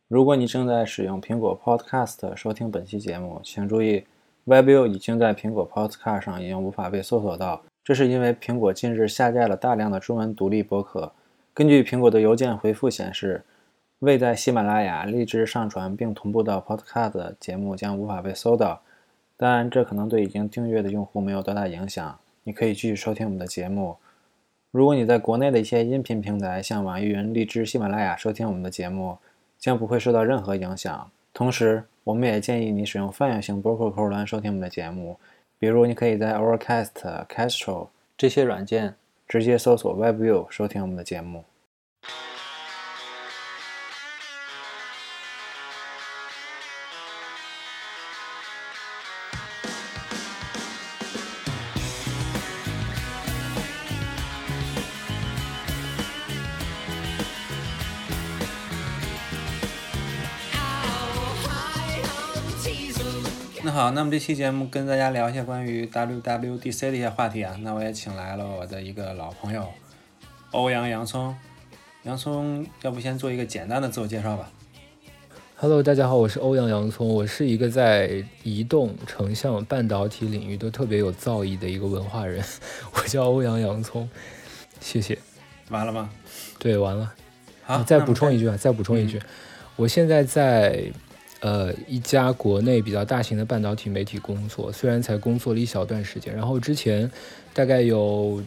如果你正在使用苹果 Podcast 收听本期节目，请注意 WebView 已经在苹果 Podcast 上已经无法被搜索到，这是因为苹果近日下架了大量的中文独立播客。根据苹果的邮件回复显示，未在喜马拉雅、荔枝上传并同步到 Podcast 的节目将无法被搜到。当然，这可能对已经订阅的用户没有多大影响，你可以继续收听我们的节目。如果你在国内的一些音频平台，像网易云、荔枝、喜马拉雅收听我们的节目，将不会受到任何影响。同时，我们也建议你使用泛用型播客客户端收听我们的节目，比如你可以在 Overcast、Castro 这些软件直接搜索 WebView 收听我们的节目。那好，那么这期节目跟大家聊一下关于 WWDC 的一些话题啊。那我也请来了我的一个老朋友欧阳洋葱。洋葱，要不先做一个简单的自我介绍吧。 Hello， 大家好，我是欧阳洋葱，我是一个在移动、成像、半导体领域都特别有造诣的一个文化人，我叫欧阳洋葱，谢谢。 完了吗？ 对，完了。 好， 再补充一句，我现在在一家国内比较大型的半导体媒体工作，虽然才工作了一小段时间，然后之前大概有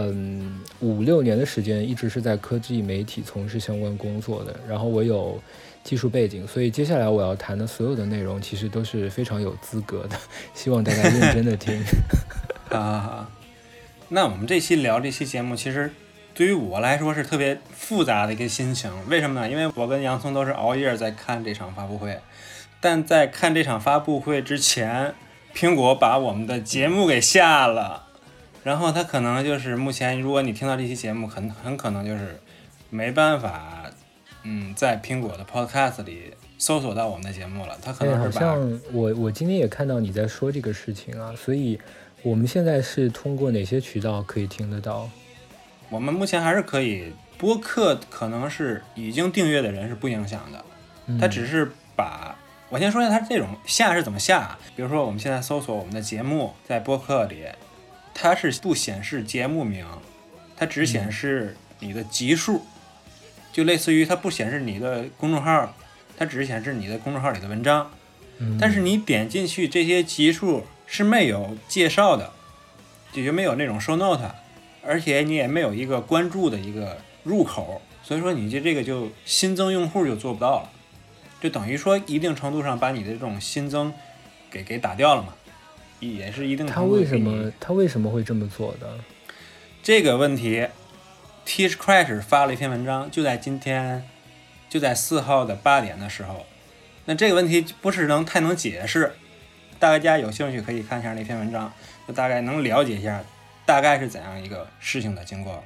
5-6年的时间一直是在科技媒体从事相关工作的，然后我有技术背景，所以接下来我要谈的所有的内容其实都是非常有资格的，希望大家认真的听。 好，那我们这期聊这期节目，其实对于我来说是特别复杂的一个心情。为什么呢？因为我跟洋葱都是熬夜在看这场发布会，但在看这场发布会之前，苹果把我们的节目给下了，然后它可能就是目前，如果你听到这期节目，很可能就是没办法，在苹果的 Podcast 里搜索到我们的节目了。它可能是好像我今天也看到你在说这个事情啊，所以我们现在是通过哪些渠道可以听得到？ 我们目前还是可以，播客可能是已经订阅的人是不影响的，它只是我先说一下它这种下是怎么下。比如说我们现在搜索我们的节目在播客里，它是不显示节目名，它只显示你的集数，就类似于它不显示你的公众号，它只显示你的公众号里的文章。但是你点进去这些集数是没有介绍的，就没有那种 show note， 而且你也没有一个关注的一个入口，所以说你这个就新增用户就做不到了，就等于说一定程度上把你的这种新增给打掉了嘛，也是一定程度。 他为什么会这么做的？ 这个问题 TechCrunch 发了一篇文章，就在今天，就在4号的8点的时候。那这个问题不是太能解释，大家有兴趣可以看一下那篇文章，就大概能了解一下大概是怎样一个事情的经过。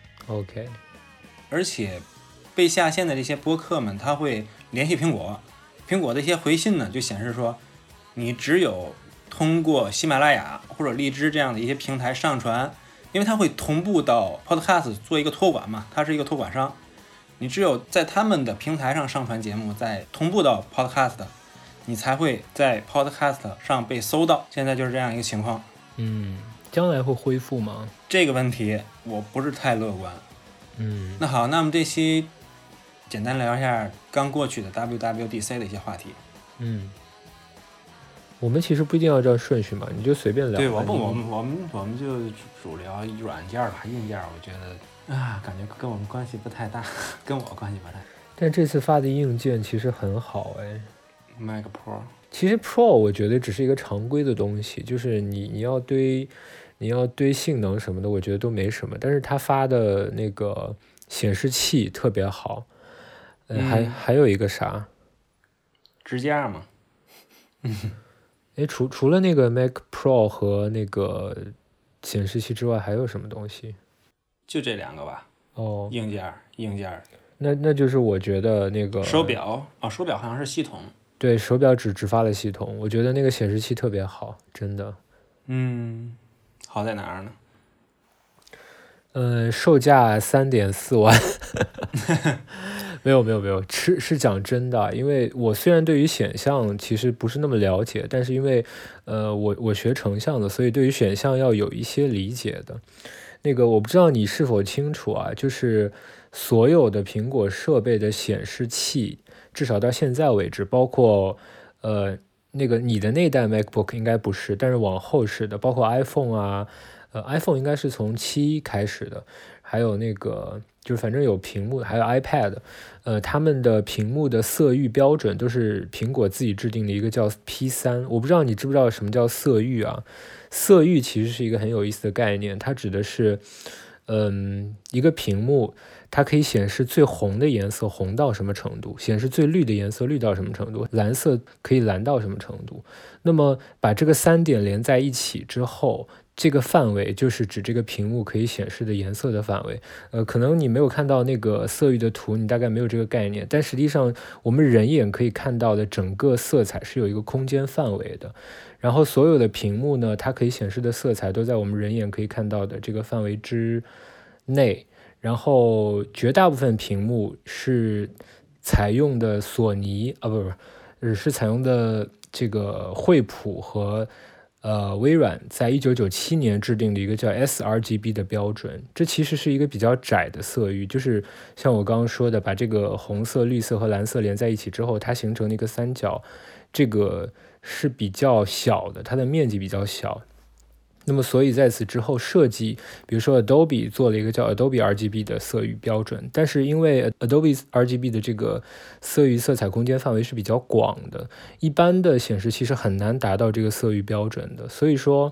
OK， 而且被下线的这些播客们，他会联系苹果的一些回信呢，就显示说你只有通过喜马拉雅或者荔枝这样的一些平台上传，因为它会同步到 Podcast 做一个托管嘛，它是一个托管商，你只有在他们的平台上上传节目，再同步到 Podcast， 你才会在 Podcast 上被搜到。现在就是这样一个情况。 将来会恢复吗？ 这个问题我不是太乐观。那好，那么这期简单聊一下刚过去的 WWDC 的一些话题。 我们其实不一定要照顺序嘛，你就随便聊。 对，我们就主聊软件吧，硬件我觉得感觉跟我们关系不太大，跟我关系不太大。 但这次发的硬件其实很好 Mac Pro 其实 Pro 我觉得只是一个常规的东西，就是你要堆性能什么的，我觉得都没什么。但是它发的那个显示器特别好，还有一个啥支架嘛。 除了那个 Mac Pro 和那个显示器之外，还有什么东西？ 就这2个吧。硬件。 那就是我觉得那个手表手表好像是系统。 对，手表只发了系统，我觉得那个显示器特别好，真的。 好在哪儿呢？ 售价3.4万没有，是讲真的，因为我虽然对于显像其实不是那么了解，但是因为我学成像的，所以对于显像要有一些理解的。那个我不知道你是否清楚啊，就是所有的苹果设备的显示器，至少到现在为止，包括那个你的那代 MacBook 应该不是，但是往后是的，包括 iPhone 啊，iPhone 应该是从7开始的，还有那个就是反正有屏幕，还有 iPad，他们的屏幕的色域标准都是苹果自己制定的一个叫 P3，我不知道你知不知道什么叫色域啊？色域其实是一个很有意思的概念，它指的是，一个屏幕它可以显示最红的颜色红到什么程度，显示最绿的颜色绿到什么程度，蓝色可以蓝到什么程度。那么把这个3点连在一起之后，这个范围就是指这个屏幕可以显示的颜色的范围。可能你没有看到那个色域的图，你大概没有这个概念，但实际上我们人眼可以看到的整个色彩是有一个空间范围的。然后所有的屏幕呢，它可以显示的色彩都在我们人眼可以看到的这个范围之内。然后绝大部分屏幕是采用的索尼是采用的这个惠普和微软在1997年制定的一个叫 sRGB 的标准。这其实是一个比较窄的色域，就是像我刚刚说的，把这个红色、绿色和蓝色连在一起之后，它形成的一个三角，这个是比较小的，它的面积比较小。那么所以在此之后设计，比如说 Adobe 做了一个叫 Adobe RGB 的色域标准，但是因为 Adobe RGB 的这个色域色彩空间范围是比较广的，一般的显示器是很难达到这个色域标准的，所以说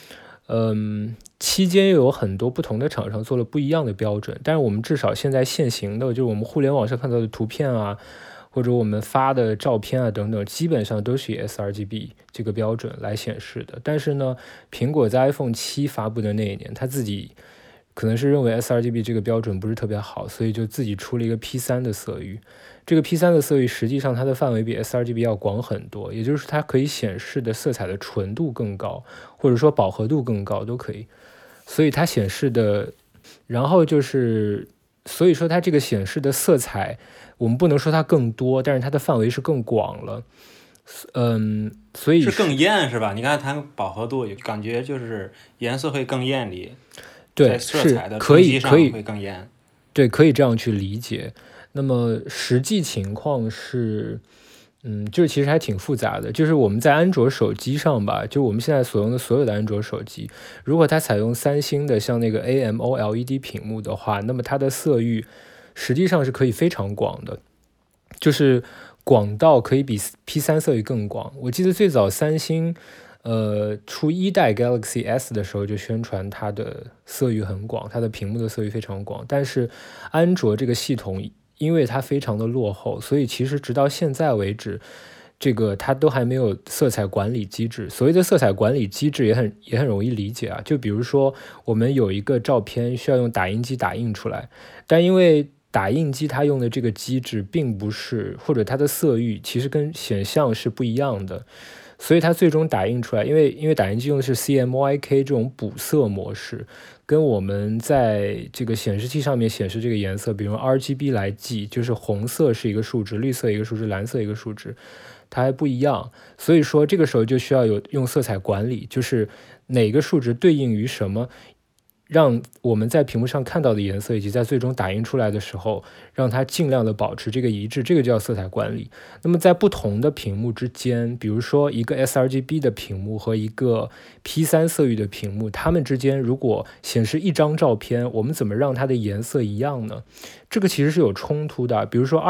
期间又有很多不同的厂商做了不一样的标准，但是我们至少现在现行的，就是我们互联网上看到的图片啊，或者我们发的照片啊等等，基本上都是以 sRGB 这个标准来显示的。但是呢，苹果在 iPhone 7发布的那一年，他自己可能是认为 sRGB 这个标准不是特别好，所以就自己出了一个 P3 的色域。这个 P3 的色域实际上它的范围比 sRGB 要广很多，也就是它可以显示的色彩的纯度更高，或者说饱和度更高都可以。所以它显示的，然后就是所以说它这个显示的色彩，我们不能说它更多，但是它的范围是更广了。所以是更艳是吧？你看它饱和度，感觉就是颜色会更艳丽， 对， 色彩的可以会更艳。 对，可以这样去理解。那么实际情况是，就是其实还挺复杂的。就是我们在安卓手机上吧，就我们现在所用的所有的安卓手机，如果它采用三星的像那个 AMOLED 屏幕的话，那么它的色域实际上是可以非常广的，就是广到可以比 P3 色域更广。我记得最早三星出1代 Galaxy S 的时候就宣传它的色域很广，它的屏幕的色域非常广，但是安卓这个系统因为它非常的落后，所以其实直到现在为止，这个它都还没有色彩管理机制。所谓的色彩管理机制也很容易理解啊，就比如说我们有一个照片需要用打印机打印出来，但因为打印机它用的这个机制并不是，或者它的色域其实跟显像是不一样的，所以它最终打印出来，因为打印机用的是 CMYK 这种补色模式，跟我们在这个显示器上面显示这个颜色，比如 RGB 来记，就是红色是一个数值，绿色一个数值，蓝色一个数值，它还不一样。所以说这个时候就需要用色彩管理，就是哪个数值对应于什么，让我们在屏幕上看到的颜色以及在最终打印出来的时候，让它尽量的保持这个一致，这个叫色彩管理。那么在不同的屏幕之间，比如说一个 sRGB 的屏幕和一个 P3 色域的屏幕，它们之间如果显示一张照片，我们怎么让它的颜色一样呢？这个其实是有冲突的。比如说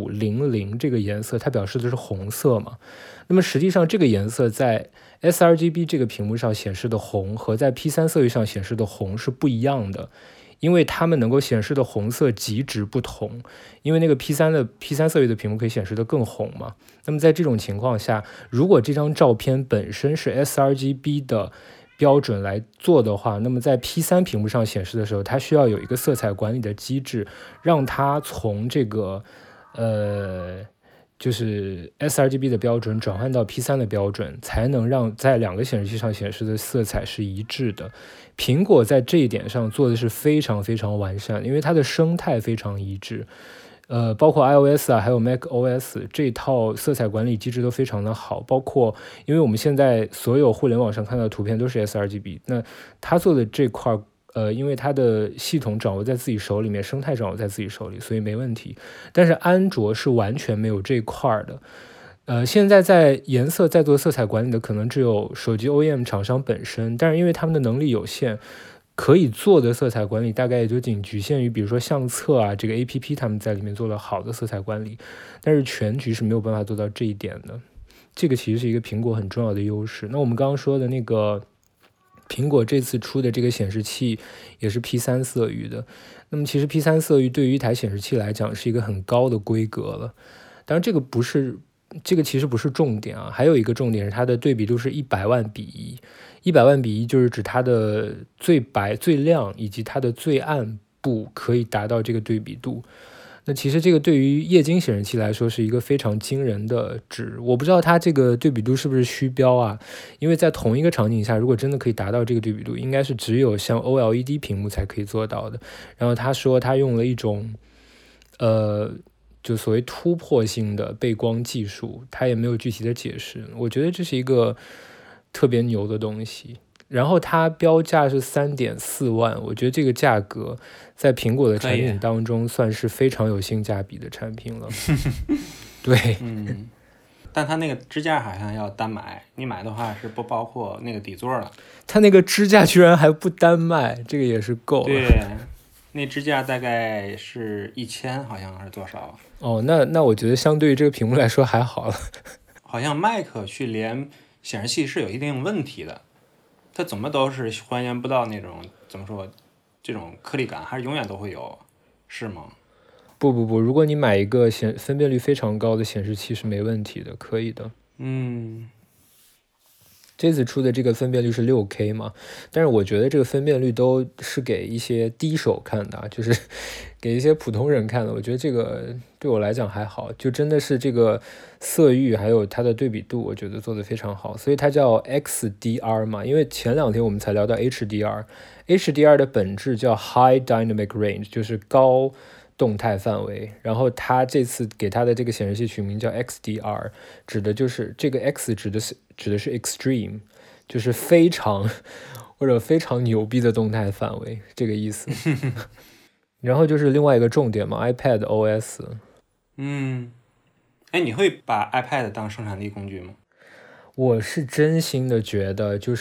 25500这个颜色，它表示的是红色嘛，那么实际上这个颜色在sRGB 这个屏幕上显示的红和在 P3 色域上显示的红是不一样的，因为它们能够显示的红色极值不同，因为那个 P3 色域的屏幕可以显示的更红嘛。那么在这种情况下，如果这张照片本身是 sRGB 的标准来做的话，那么在 P3 屏幕上显示的时候，它需要有一个色彩管理的机制，让它从这个就是 sRGB 的标准转换到 P3 的标准，才能让在两个显示器上显示的色彩是一致的。苹果在这一点上做的是非常非常完善，因为它的生态非常一致。 包括 iOS 啊，还有 macOS 这套色彩管理机制都非常的好，包括因为我们现在所有互联网上看到的图片都是 sRGB， 那它做的这块因为它的系统掌握在自己手里面，生态掌握在自己手里，所以没问题。但是安卓是完全没有这块的。现在在颜色在做色彩管理的可能只有手机 OEM 厂商本身，但是因为他们的能力有限，可以做的色彩管理大概也就仅局限于比如说相册啊这个 APP 他们在里面做了好的色彩管理，但是全局是没有办法做到这一点的。这个其实是一个苹果很重要的优势。那我们刚刚说的那个苹果这次出的这个显示器也是 P3 色域的，那么其实 P3 色域对于一台显示器来讲是一个很高的规格了。当然这个其实不是重点啊，还有一个重点是它的对比度是100万比1， 100万比1就是指它的最白最亮以及它的最暗部可以达到这个对比度。那其实这个对于液晶显示器来说是一个非常惊人的值，我不知道它这个对比度是不是虚标啊？因为在同一个场景下，如果真的可以达到这个对比度，应该是只有像 OLED 屏幕才可以做到的。然后他说他用了一种就所谓突破性的背光技术，他也没有具体的解释。我觉得这是一个特别牛的东西。然后它标价是3.4万，我觉得这个价格在苹果的产品当中算是非常有性价比的产品了。对， 但它那个支架好像要单买，你买的话是不包括那个底座了。 它那个支架居然还不单卖，这个也是够了。 对，那支架大概是1000，好像是多少？ 哦，那我觉得相对于这个屏幕来说还好了。 好像 Mac 去连显示器是有一定问题的。它怎么都是还原不到那种怎么说这种颗粒感，还是永远都会有，是吗？ 不，如果你买一个分辨率非常高的显示器是没问题的，可以的。这次出的这个分辨率是6K 嘛，但是我觉得这个分辨率都是给一些低手看的，就是给一些普通人看的。我觉得这个对我来讲还好，就真的是这个色域还有它的对比度，我觉得做得非常好，所以它叫 XDR 嘛。因为前2天我们才聊到 HDR 的本质叫 High Dynamic Range， 就是高动态范围，然后它这次给它的这个显示器取名叫 XDR， 指的就是这个 X 指的是 extreme， 就是非常或者非常牛逼的动态范围，这个意思。然后就是另外一个重点嘛 ，iPad OS。 你会把 iPad 当生产力工具吗？ 我是真心的觉得，就是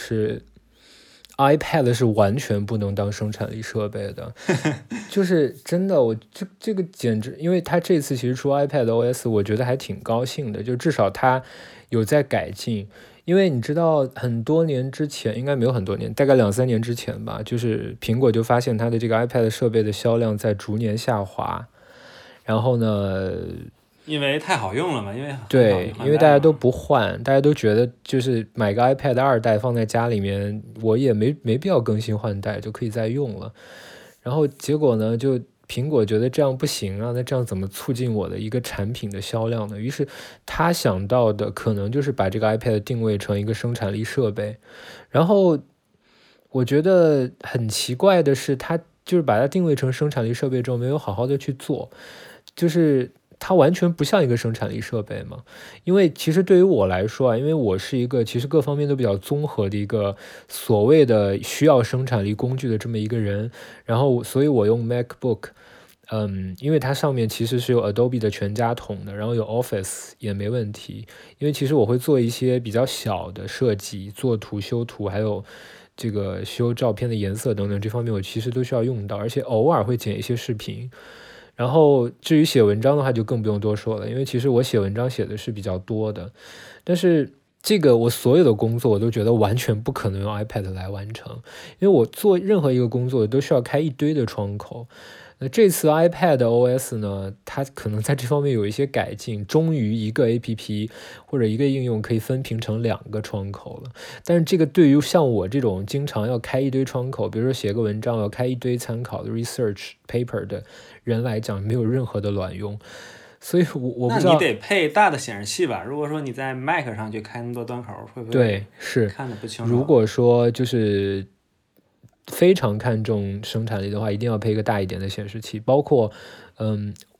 iPad 是完全不能当生产力设备的，就是真的，我这个简直，因为它这次其实出 iPad OS， 我觉得还挺高兴的，就至少它有在改进。因为你知道很多年之前，应该没有很多年，大概2-3年之前吧，就是苹果就发现它的这个 iPad 设备的销量在逐年下滑，然后呢， 因为太好用了嘛， 因为大家都不换，大家都觉得就是买个 iPad 2代放在家里面，我也没必要更新换代，就可以再用了。然后结果呢，就苹果觉得这样不行啊，那这样怎么促进我的一个产品的销量呢？于是他想到的可能就是把这个 iPad 定位成一个生产力设备。然后我觉得很奇怪的是，他就是把它定位成生产力设备之后，没有好好的去做，就是它完全不像一个生产力设备嘛。因为其实对于我来说啊，因为我是一个其实各方面都比较综合的一个所谓的需要生产力工具的这么一个人，然后所以我用 MacBook， 因为它上面其实是有 Adobe 的全家桶的，然后有 Office 也没问题。因为其实我会做一些比较小的设计，做图修图，还有这个修照片的颜色等等，这方面我其实都需要用到，而且偶尔会剪一些视频。然后至于写文章的话就更不用多说了，因为其实我写文章写的是比较多的，但是这个我所有的工作我都觉得完全不可能用 iPad 来完成，因为我做任何一个工作都需要开一堆的窗口。那这次 iPad OS 呢，它可能在这方面有一些改进，终于一个 APP 或者一个应用可以分屏成2个窗口了。但是这个对于像我这种经常要开一堆窗口，比如说写个文章要开一堆参考的 research paper 的人来讲，没有任何的卵用。所以我不知道， 那你得配大的显示器吧？如果说你在 Mac 上去开那么多端口，会不会对是看得不清楚？ 如果说就是非常看重生产力的话，一定要配一个大一点的显示器。包括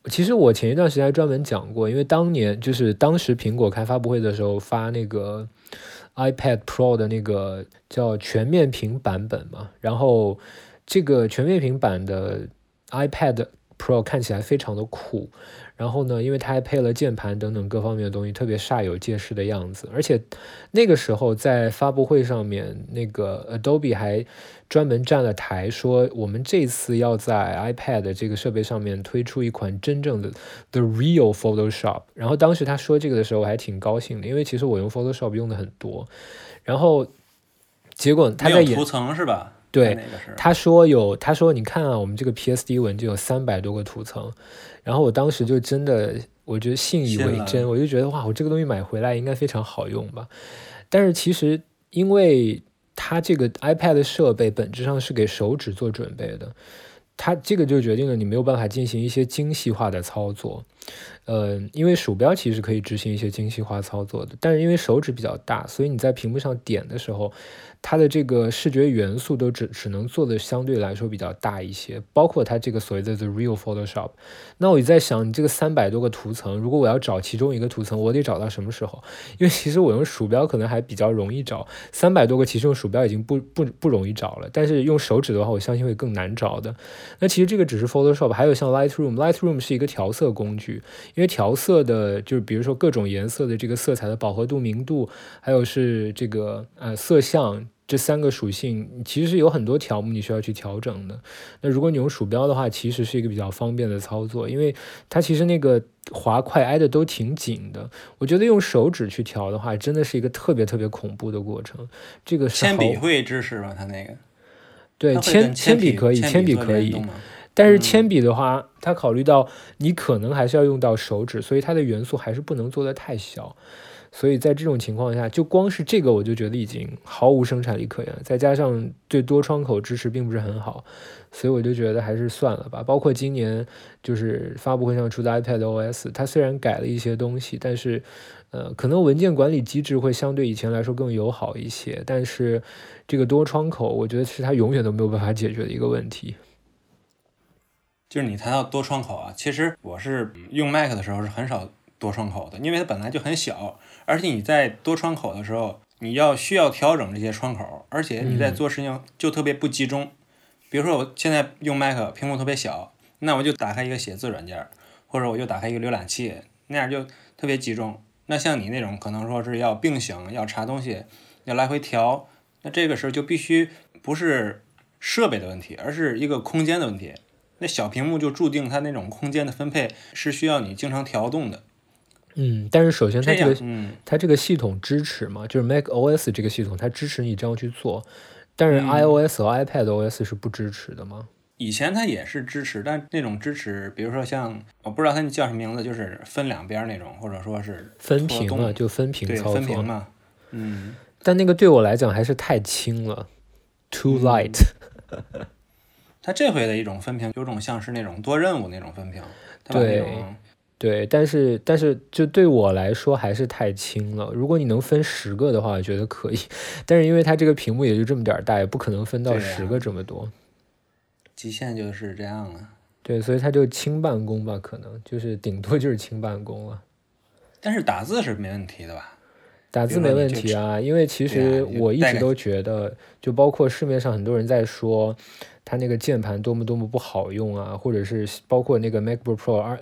其实我前一段时间还专门讲过，因为当时苹果开发布会的时候发那个 iPad Pro 的那个叫全面屏版本嘛，然后这个全面屏版的 iPad Pro 看起来非常的酷，然后呢，因为它还配了键盘等等各方面的东西，特别煞有介事的样子。而且那个时候在发布会上面，那个 Adobe 还专门站了台说，我们这次要在 iPad 这个设备上面推出一款真正的 The Real Photoshop。然后当时他说这个的时候，我还挺高兴的，因为其实我用 Photoshop 用的很多。然后结果他在图层是吧？ 对，他说你看啊，我们这个 PSD 文件有300多个图层，然后我当时就真的，我觉得信以为真，我就觉得哇，我这个东西买回来应该非常好用吧。但是其实因为它这个 iPad 设备本质上是给手指做准备的，它这个就决定了你没有办法进行一些精细化的操作。因为鼠标其实可以执行一些精细化操作的，但是因为手指比较大，所以你在屏幕上点的时候，它的这个视觉元素都只能做的相对来说比较大一些，包括它这个所谓的 The Real Photoshop。那我就在想，你这个300多个图层，如果我要找其中一个图层，我得找到什么时候？因为其实我用鼠标可能还比较容易找，300多个其实用鼠标已经不容易找了，但是用手指的话，我相信会更难找的。那其实这个只是 Photoshop， 还有像 Lightroom 是一个调色工具，因为调色的就是比如说各种颜色的这个色彩的饱和度、明度，还有是这个色相。这3个属性其实是有很多条目你需要去调整的。那如果你用鼠标的话，其实是一个比较方便的操作，因为它其实那个滑块挨的都挺紧的。我觉得用手指去调的话，真的是一个特别特别恐怖的过程。这个铅笔会支持吗？它那个？ 对，铅笔可以，铅笔可以。但是铅笔的话，它考虑到你可能还是要用到手指，所以它的元素还是不能做得太小。所以在这种情况下，就光是这个我就觉得已经毫无生产力可言，再加上对多窗口支持并不是很好，所以我就觉得还是算了吧。包括今年就是发布会上出的 iPad OS， 它虽然改了一些东西，但是可能文件管理机制会相对以前来说更友好一些，但是这个多窗口我觉得是它永远都没有办法解决的一个问题。 就是你谈到多窗口啊，其实我是用 Mac 的时候是很少多窗口的，因为它本来就很小，而且你在多窗口的时候，你需要调整这些窗口，而且你在做事情就特别不集中。比如说我现在用 Mac 屏幕特别小，那我就打开一个写字软件，或者我就打开一个浏览器，那样就特别集中。那像你那种可能说是要并行，要查东西，要来回调，那这个时候就必须不是设备的问题，而是一个空间的问题。那小屏幕就注定它那种空间的分配是需要你经常调动的。 但是首先它这个系统支持嘛，就是 macOS 这个系统它支持你这样去做，但是 iOS 和 iPadOS 是不支持的吗？ 以前它也是支持，但那种支持，比如说像我不知道它叫什么名字，就是分两边那种，或者说是分屏嘛，就分屏操作。 对，分屏嘛。 但那个对我来讲还是太轻了 ，too light。 它这回的一种分屏有种像是那种多任务那种分屏， 对，但是就对我来说还是太轻了。如果你能分10个的话，我觉得可以。但是因为它这个屏幕也就这么点大，也不可能分到10个这么多。 极限就是这样了。 对，所以它就轻办公吧，可能就是顶多就是轻办公了。 但是打字是没问题的吧？ 打字没问题啊，因为其实我一直都觉得，就包括市面上很多人在说它那个键盘多么多么不好用啊，或者是包括那个 MacBook Pro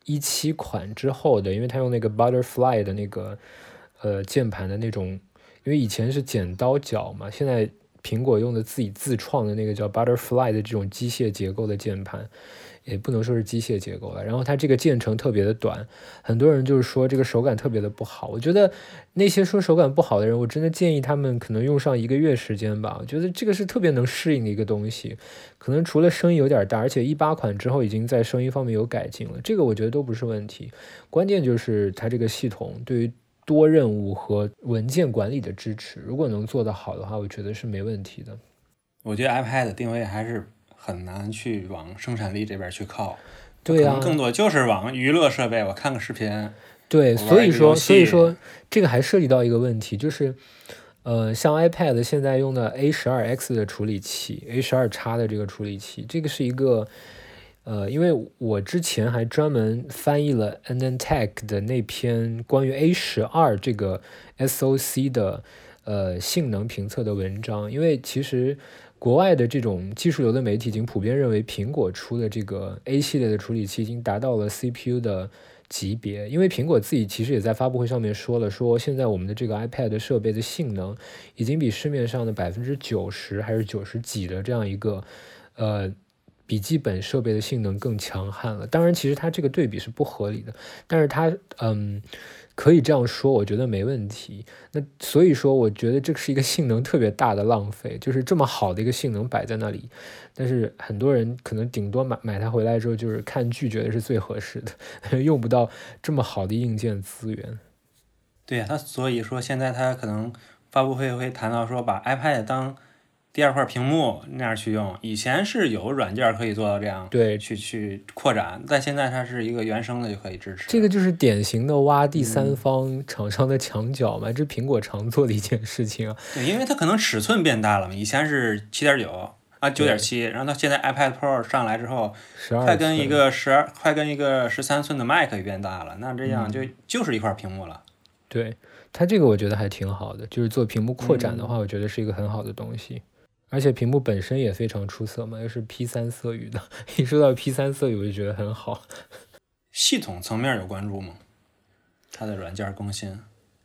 17款之后的，因为它用那个 Butterfly 的那个键盘的那种，因为以前是剪刀脚嘛，现在苹果用的自己自创的那个叫 Butterfly 的这种机械结构的键盘，也不能说是机械结构了，然后它这个键程特别的短，很多人就是说这个手感特别的不好。我觉得那些说手感不好的人，我真的建议他们可能用上1个月时间吧，我觉得这个是特别能适应的一个东西，可能除了声音有点大，而且18款之后已经在声音方面有改进了，这个我觉得都不是问题，关键就是它这个系统对于多任务和文件管理的支持，如果能做得好的话，我觉得是没问题的。 我觉得 iPad 定位还是很难去往生产力这边去靠， 对啊， 更多就是往娱乐设备，我看个视频。 对，所以说这个还涉及到一个问题，就是像 iPad 现在用的 A12X 的处理器，A12X 的这个处理器，这个是一个因为我之前还专门翻译了 AnandTech 的那篇关于 A12这个 SoC 的性能评测的文章，因为其实国外的这种技术流的媒体已经普遍认为苹果出的这个 A 系列的处理器已经达到了 CPU 的级别，因为苹果自己其实也在发布会上面说了，说现在我们的这个 iPad 设备的性能已经比市面上的90%还是90几的这样一个笔记本设备的性能更强悍了。当然其实它这个对比是不合理的，但是它可以这样说，我觉得没问题。那所以说我觉得这是一个性能特别大的浪费，就是这么好的一个性能摆在那里，但是很多人可能顶多买它回来之后就是看剧觉得是最合适的，用不到这么好的硬件资源。 对呀，所以说现在他可能发布会会谈到说把 iPad 当第二块屏幕那样去用，以前是有软件可以做到这样， 对， 去扩展，但现在它是一个原生的就可以支持。 这个就是典型的挖第三方厂商的墙角嘛，这苹果常做的一件事情啊。 对，因为它可能尺寸变大了嘛，以前是7.9啊9.7，然后它现在 iPad Pro 上来之后，快跟一个13寸的 Mac 也变大了，那这样就是一块屏幕了。 对，它这个我觉得还挺好的，就是做屏幕扩展的话，我觉得是一个很好的东西。而且屏幕本身也非常出色嘛，又是 P3 色域的，一说到 P3 色域我就觉得很好。 系统层面有关注吗？它的软件更新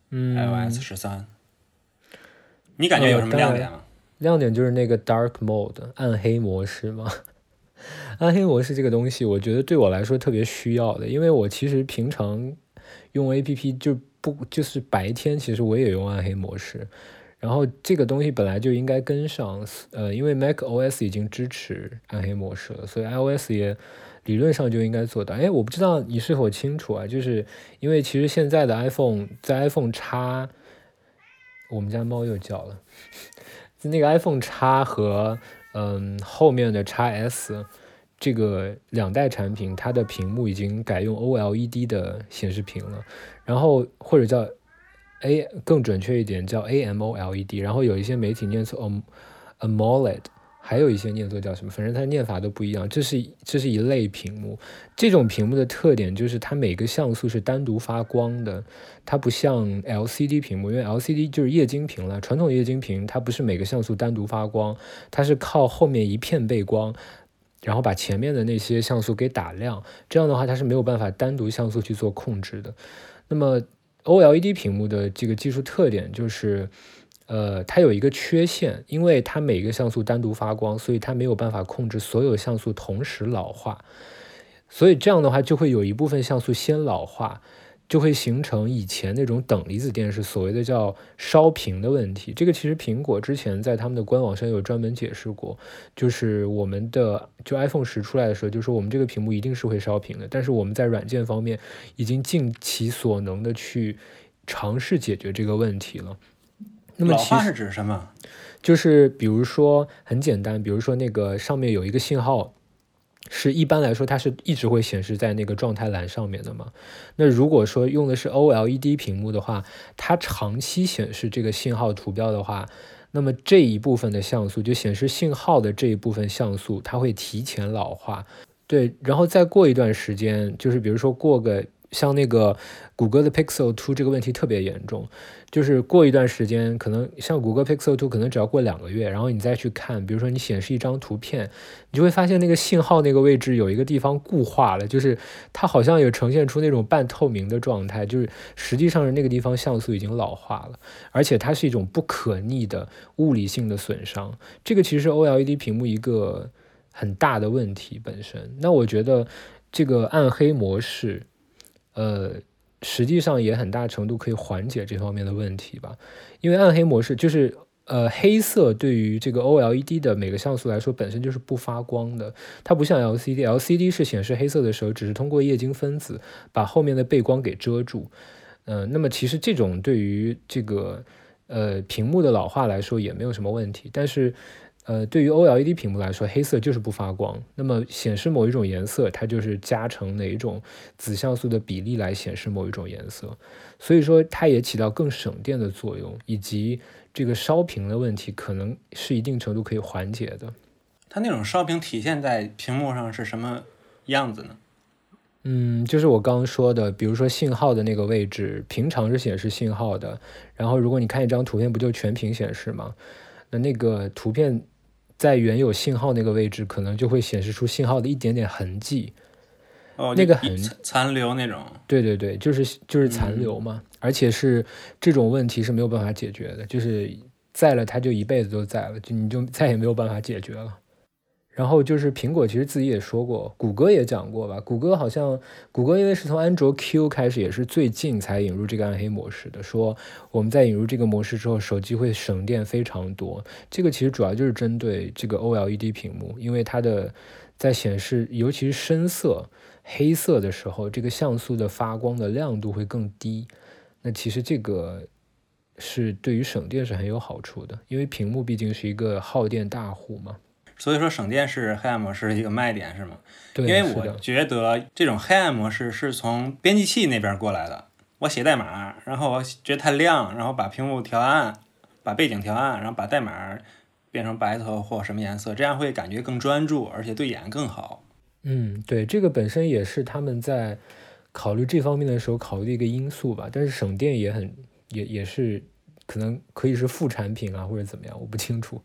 ，iOS 13，你感觉有什么亮点吗？ 亮点就是那个 Dark Mode 暗黑模式嘛。暗黑模式这个东西，我觉得对我来说特别需要的，因为我其实平常用 APP 就是白天，其实我也用暗黑模式。然后这个东西本来就应该跟上，因为 macOS 已经支持暗黑模式了，所以 iOS 也理论上就应该做到。我不知道你是否清楚啊，就是因为其实现在的 iPhone 在 iPhone X， 我们家猫又叫了，那个 iPhone X 和后面的 XS 这个两代产品，它的屏幕已经改用 OLED 的显示屏了，然后或者叫更准确一点叫 AMOLED， 然后有一些媒体念错 AMOLED， 还有一些念作叫什么，反正它念法都不一样。这是一类屏幕，这种屏幕的特点就是它每个像素是单独发光的，它不像 LCD 屏幕，因为 LCD 就是液晶屏了，传统液晶屏它不是每个像素单独发光，它是靠后面一片背光，然后把前面的那些像素给打亮，这样的话它是没有办法单独像素去做控制的。那么OLED 屏幕的这个技术特点就是，它有一个缺陷，因为它每个像素单独发光，所以它没有办法控制所有像素同时老化，所以这样的话就会有一部分像素先老化，就会形成以前那种等离子电视所谓的叫烧屏的问题。这个其实苹果之前在他们的官网上有专门解释过，就是我们的iPhone 10出来的时候就说我们这个屏幕一定是会烧屏的，但是我们在软件方面已经尽其所能的去尝试解决这个问题了。那么老化是指什么？ 就是比如说很简单，比如说那个上面有一个信号，是一般来说它是一直会显示在那个状态栏上面的嘛。那如果说用的是 OLED 屏幕的话，它长期显示这个信号图标的话，那么这一部分的像素就显示信号的这一部分像素它会提前老化。对，然后再过一段时间，就是比如说过个像那个谷歌的 Pixel 2这个问题特别严重，就是过一段时间，可能像谷歌 Pixel 2可能只要过2个月，然后你再去看，比如说你显示一张图片，你就会发现那个信号那个位置有一个地方固化了，就是它好像有呈现出那种半透明的状态，就是实际上是那个地方像素已经老化了，而且它是一种不可逆的物理性的损伤。这个其实是 OLED 屏幕一个很大的问题本身。那我觉得这个暗黑模式实际上也很大程度可以缓解这方面的问题吧，因为暗黑模式就是黑色对于这个 OLED 的每个像素来说本身就是不发光的，它不像 LCD 是显示黑色的时候只是通过液晶分子把后面的背光给遮住。那么其实这种对于这个屏幕的老化来说也没有什么问题，但是对于 OLED 屏幕来说，黑色就是不发光，那么显示某一种颜色，它就是加成哪一种子像素的比例来显示某一种颜色，所以说它也起到更省电的作用，以及这个烧屏的问题可能是一定程度可以缓解的。 它那种烧屏体现在屏幕上是什么样子呢？ 就是我刚刚说的，比如说信号的那个位置，平常是显示信号的，然后如果你看一张图片，不就全屏显示吗？那个图片在原有信号那个位置，可能就会显示出信号的一点点痕迹。那个残留那种。 对对对，就是残留嘛，而且是这种问题是没有办法解决的，就是在了它就一辈子都在了，你就再也没有办法解决了。然后就是苹果其实自己也说过，谷歌也讲过吧，谷歌因为是从安卓 Q 开始，也是最近才引入这个暗黑模式的，说我们在引入这个模式之后，手机会省电非常多。这个其实主要就是针对这个 OLED 屏幕，因为它的在显示尤其是深色黑色的时候，这个像素的发光的亮度会更低，那其实这个是对于省电是很有好处的，因为屏幕毕竟是一个耗电大户嘛。 所以说省电是黑暗模式的一个卖点是吗？ 对， 因为我觉得这种黑暗模式是从编辑器那边过来的。我写代码，然后我觉得太亮，然后把屏幕调暗，把背景调暗，然后把代码变成白头或什么颜色，这样会感觉更专注，而且对眼更好。 对，这个本身也是他们在考虑这方面的时候考虑的一个因素吧。但是省电也是可能可以是副产品啊，或者怎么样，我不清楚。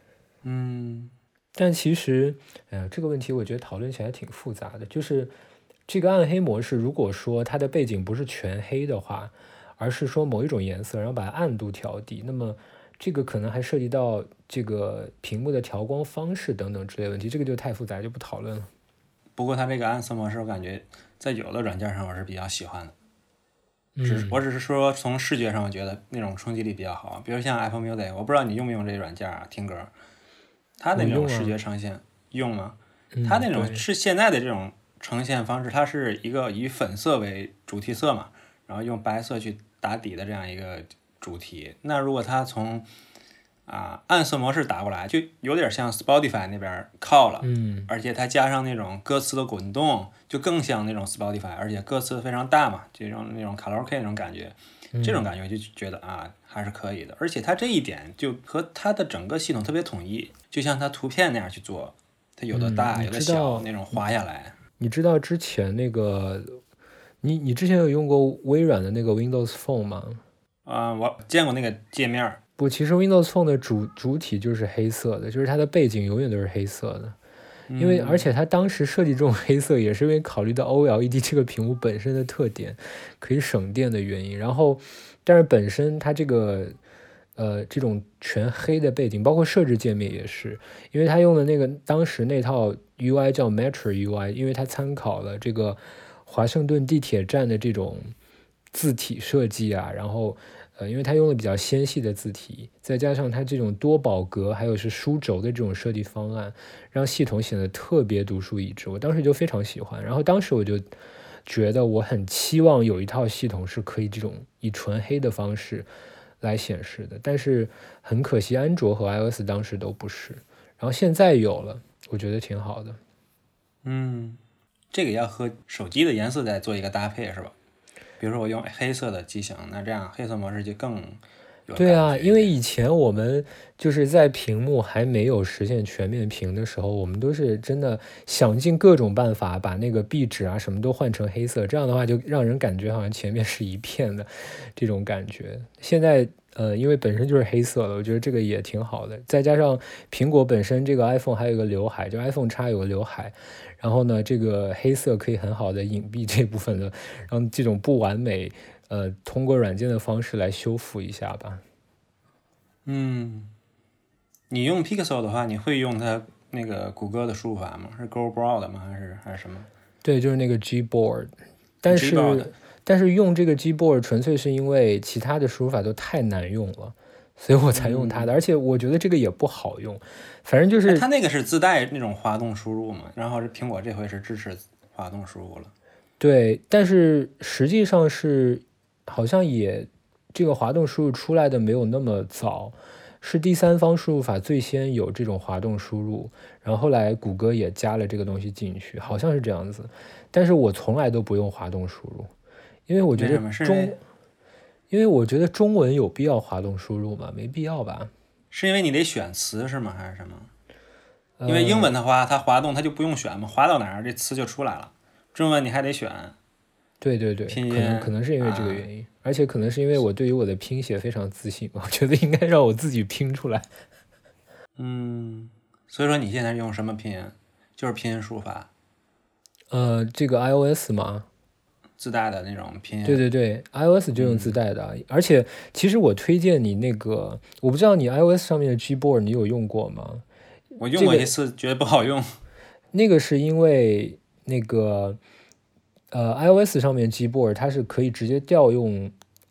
但其实，这个问题我觉得讨论起来挺复杂的。就是这个暗黑模式，如果说它的背景不是全黑的话，而是说某一种颜色，然后把暗度调低，那么这个可能还涉及到这个屏幕的调光方式等等之类问题，这个就太复杂，就不讨论了。 不过它这个暗色模式，我感觉在有的软件上我是比较喜欢的。我只是说从视觉上，我觉得那种冲击力比较好。比如像 Apple Music， 我不知道你用不用这个软件啊，听歌。它的那种视觉呈现用吗？它那种是现在的这种呈现方式，它是一个以粉色为主题色嘛，然后用白色去打底的这样一个主题。那如果它从暗色模式打过来，就有点像 Spotify 那边靠了，而且它加上那种歌词的滚动，就更像那种 Spotify， 而且歌词非常大嘛，这种那种卡拉 OK 那种感觉，这种感觉就觉得还是可以的。而且它这一点就和它的整个系统特别统一，就像它图片那样去做，它有的大有的小那种滑下来。 你知道之前那个你之前有用过微软的那个 Windows Phone 吗？ 我见过那个界面。 不，其实 Windows Phone 的主体就是黑色的，就是它的背景永远都是黑色的。因为而且它当时设计这种黑色也是因为考虑到 OLED 这个屏幕本身的特点，可以省电的原因。然后但是本身它这个这种全黑的背景，包括设置界面也是，因为它用的那个当时那套 UI 叫 Metro UI， 因为它参考了这个华盛顿地铁站的这种字体设计啊，然后因为它用了比较纤细的字体，再加上它这种多宝格还有是书轴的这种设计方案，让系统显得特别独树一帜。我当时就非常喜欢，然后当时我就觉得我很期望有一套系统是可以这种以纯黑的方式来显示的，但是很可惜安卓和 iOS 当时都不是，然后现在有了，我觉得挺好的。 这个要和手机的颜色再做一个搭配是吧？比如说我用黑色的机型，那这样黑色模式就更有感觉。 对啊，因为以前我们就是在屏幕还没有实现全面屏的时候，我们都是真的想尽各种办法把那个壁纸啊什么都换成黑色，这样的话就让人感觉好像前面是一片的这种感觉。现在因为本身就是黑色的，我觉得这个也挺好的。再加上苹果本身这个 iPhone 还有一个刘海，就 iPhone X 有个刘海，然后呢，这个黑色可以很好的隐蔽这部分的，让这种不完美，通过软件的方式来修复一下吧。 你用 Pixel 的话，你会用它那个谷歌的输入法吗？是 Go Broad 吗？还是什么？ 对，就是那个 Gboard， 但是用这个 Gboard 纯粹是因为其他的输入法都太难用了，所以我才用它的。而且我觉得这个也不好用，反正就是它那个是自带那种滑动输入嘛，然后苹果这回是支持滑动输入了。 对，但是实际上是好像也这个滑动输入出来的没有那么早，是第三方输入法最先有这种滑动输入，然后后来谷歌也加了这个东西进去，好像是这样子。但是我从来都不用滑动输入，因为我觉得中文有必要滑动输入吗？没必要吧？ 是因为你得选词是吗？还是什么？ 因为英文的话，它滑动它就不用选嘛，滑到哪儿这词就出来了。中文你还得选。 对， 拼音可能是因为这个原因，而且可能是因为我对于我的拼写非常自信，我觉得应该让我自己拼出来。 所以说你现在用什么拼音？就是拼音输入法。 这个 iOS 嘛， 自带的那种拼音。 对 iOS 就用自带的，而且其实我推荐你那个，我不知道你 iOS 上面的 Gboard 你有用过吗？ 我用过一次，觉得不好用。 那个是因为那个iOS 上面 Gboard 它是可以直接调用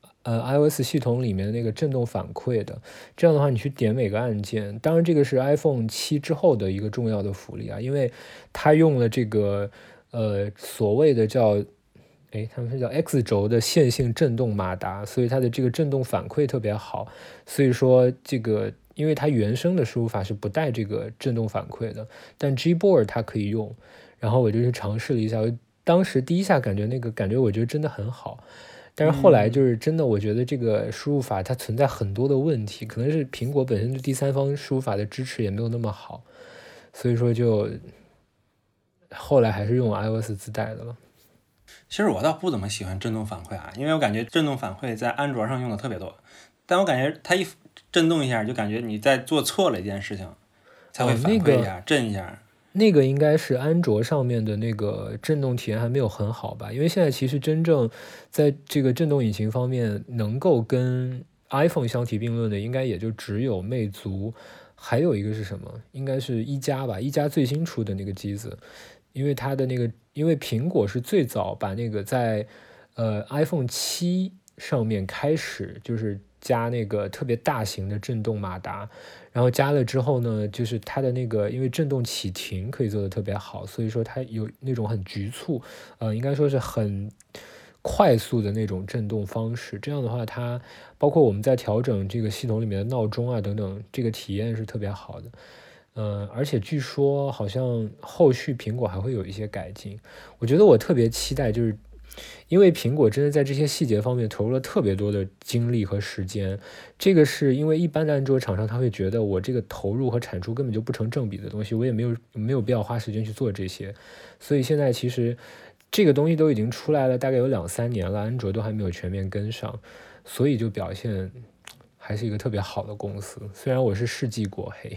iOS 系统里面的那个震动反馈的，这样的话你去点每个按键，当然这个是 iPhone 7之后的一个重要的福利啊，因为它用了这个所谓的叫他们是叫 X 轴的线性振动马达，所以它的这个振动反馈特别好，所以说这个因为它原生的输入法是不带这个振动反馈的，但 Gboard 它可以用，然后我就去尝试了一下，当时第一下感觉我觉得真的很好，但是后来就是真的我觉得这个输入法它存在很多的问题，可能是苹果本身对第三方输入法的支持也没有那么好，所以说就后来还是用 iOS 自带的了。 其实我倒不怎么喜欢震动反馈啊，因为我感觉震动反馈在安卓上用的特别多，但我感觉它一震动一下就感觉你在做错了一件事情，才会反馈一下，震一下。 那个应该是安卓上面的那个震动体验还没有很好吧，因为现在其实真正在这个震动引擎方面能够跟 iPhone 相提并论的应该也就只有魅族，还有一个是什么，应该是一加吧，一加最新出的那个机子，因为它的那个因为苹果是最早把那个在iPhone 7上面开始就是加那个特别大型的震动马达，然后加了之后呢，就是它的那个因为震动启停可以做得特别好，所以说它有那种很局促，应该说是很快速的那种震动方式，这样的话它包括我们在调整这个系统里面的闹钟啊等等，这个体验是特别好的。而且据说好像后续苹果还会有一些改进，我觉得我特别期待，就是因为苹果真的在这些细节方面投入了特别多的精力和时间，这个是因为一般的安卓厂商他会觉得我这个投入和产出根本就不成正比的东西，我也没有必要花时间去做这些，所以现在其实这个东西都已经出来了，大概有2-3年了，安卓都还没有全面跟上，所以就表现还是一个特别好的公司，虽然我是世纪果黑。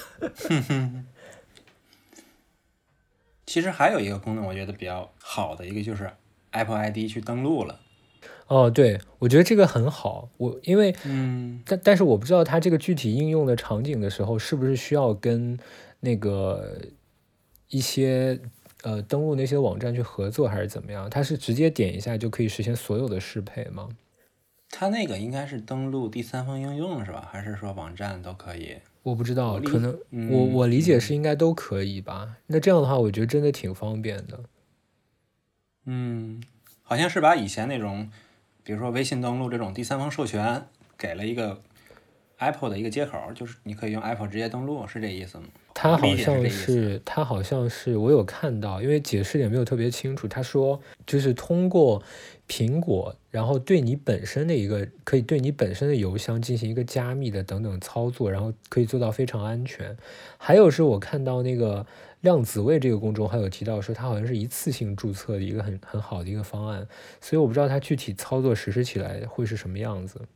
其实还有一个功能我觉得比较好的一个就是 Apple ID 去登录了。 对，我觉得这个很好，因为但是我不知道它这个具体应用的场景的时候是不是需要跟那个一些登录那些网站去合作还是怎么样，它是直接点一下就可以实现所有的适配吗？ 它那个应该是登录第三方应用是吧？还是说网站都可以？ 我不知道，可能我理解是应该都可以吧。那这样的话，我觉得真的挺方便的。 好像是把以前那种，比如说微信登录这种第三方授权，给了一个 Apple 的一个接口，就是你可以用 Apple 直接登录，是这意思吗？ 他好像是我有看到，因为解释也没有特别清楚。他说就是通过苹果，然后对你本身的可以对你本身的邮箱进行一个加密的等等操作，然后可以做到非常安全。还有是我看到那个量子位这个公众号有提到说，它好像是一次性注册的一个很好的一个方案，所以我不知道它具体操作实施起来会是什么样子。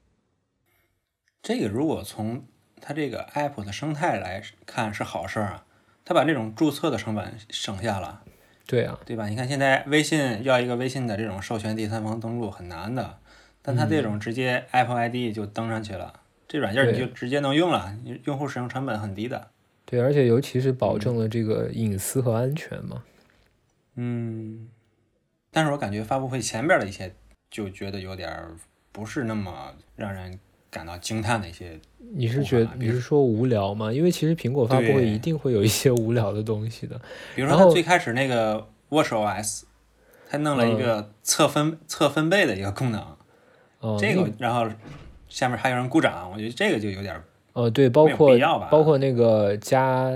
这个如果从它这个 Apple 的生态来看是好事啊，它把这种注册的成本省下了。 对啊， 对吧？你看现在微信要一个微信的这种授权第三方登录很难的，但它这种直接 Apple ID 就登上去了，这软件你就直接能用了，用户使用成本很低的。 对，而且尤其是保证了这个隐私和安全嘛。 但是我感觉发布会前边的一些就觉得有点不是那么让人感到惊叹的一些。 你是说无聊吗？因为其实苹果发布会一定会有一些无聊的东西的。 比如说它最开始那个 WatchOS， 它弄了一个测分贝的一个功能，这个然后下面还有人鼓掌，我觉得这个就有点对，包括没有必要吧。 那个加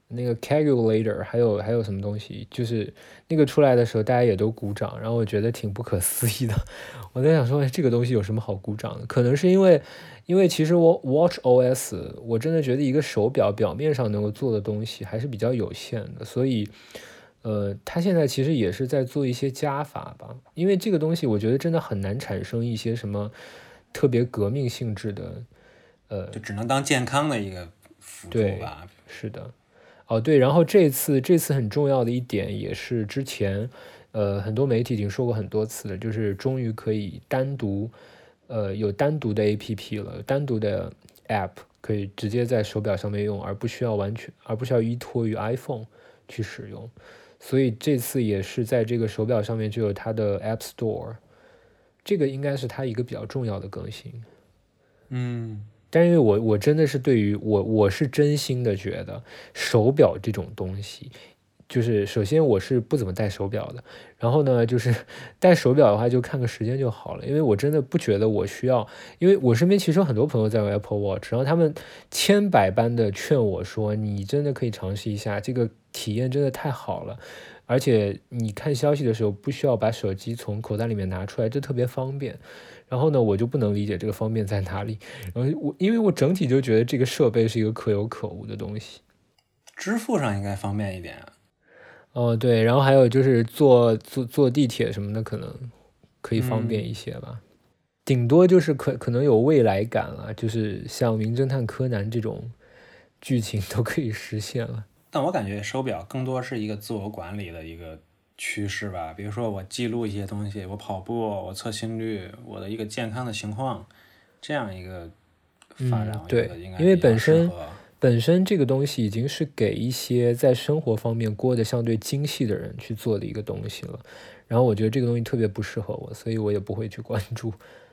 那个 calculator，还有什么东西，就是那个出来的时候，大家也都鼓掌，然后我觉得挺不可思议的。我在想说，这个东西有什么好鼓掌的？可能是因为其实我 Watch OS，我真的觉得一个手表表面上能够做的东西还是比较有限的，所以它现在其实也是在做一些加法吧。因为这个东西，我觉得真的很难产生一些什么特别革命性质的， 就只能当健康的一个辅助吧。 是的。哦，对，然后这次很重要的一点也是之前，很多媒体已经说过很多次了，就是终于可以有单独的 APP 了，单独的 App 可以直接在手表上面用，而不需要依托于 iPhone 去使用。所以这次也是在这个手表上面就有它的 App Store，这个应该是它一个比较重要的更新。但因为我真的是对于我是真心的觉得手表这种东西，就是首先我是不怎么戴手表的，然后呢就是戴手表的话就看个时间就好了，因为我真的不觉得我需要，因为我身边其实有很多朋友在用 Apple Watch， 然后他们千百般的劝我说你真的可以尝试一下，这个体验真的太好了，而且你看消息的时候不需要把手机从口袋里面拿出来，这特别方便。然后呢，我就不能理解这个方便在哪里。然后因为我整体就觉得这个设备是一个可有可无的东西。 支付上应该方便一点。 哦，对，然后还有就是坐地铁什么的，可能可以方便一些吧。顶多就是可能有未来感了，就是像《名侦探柯南》这种剧情都可以实现了。 但我感觉手表更多是一个自我管理的一个趋势吧，比如说我记录一些东西，我跑步，我测心率，我的一个健康的情况，这样一个发展，我觉得应该因为比较适合。 本身这个东西已经是给一些在生活方面过得相对精细的人去做的一个东西了，然后我觉得这个东西特别不适合我，所以我也不会去关注。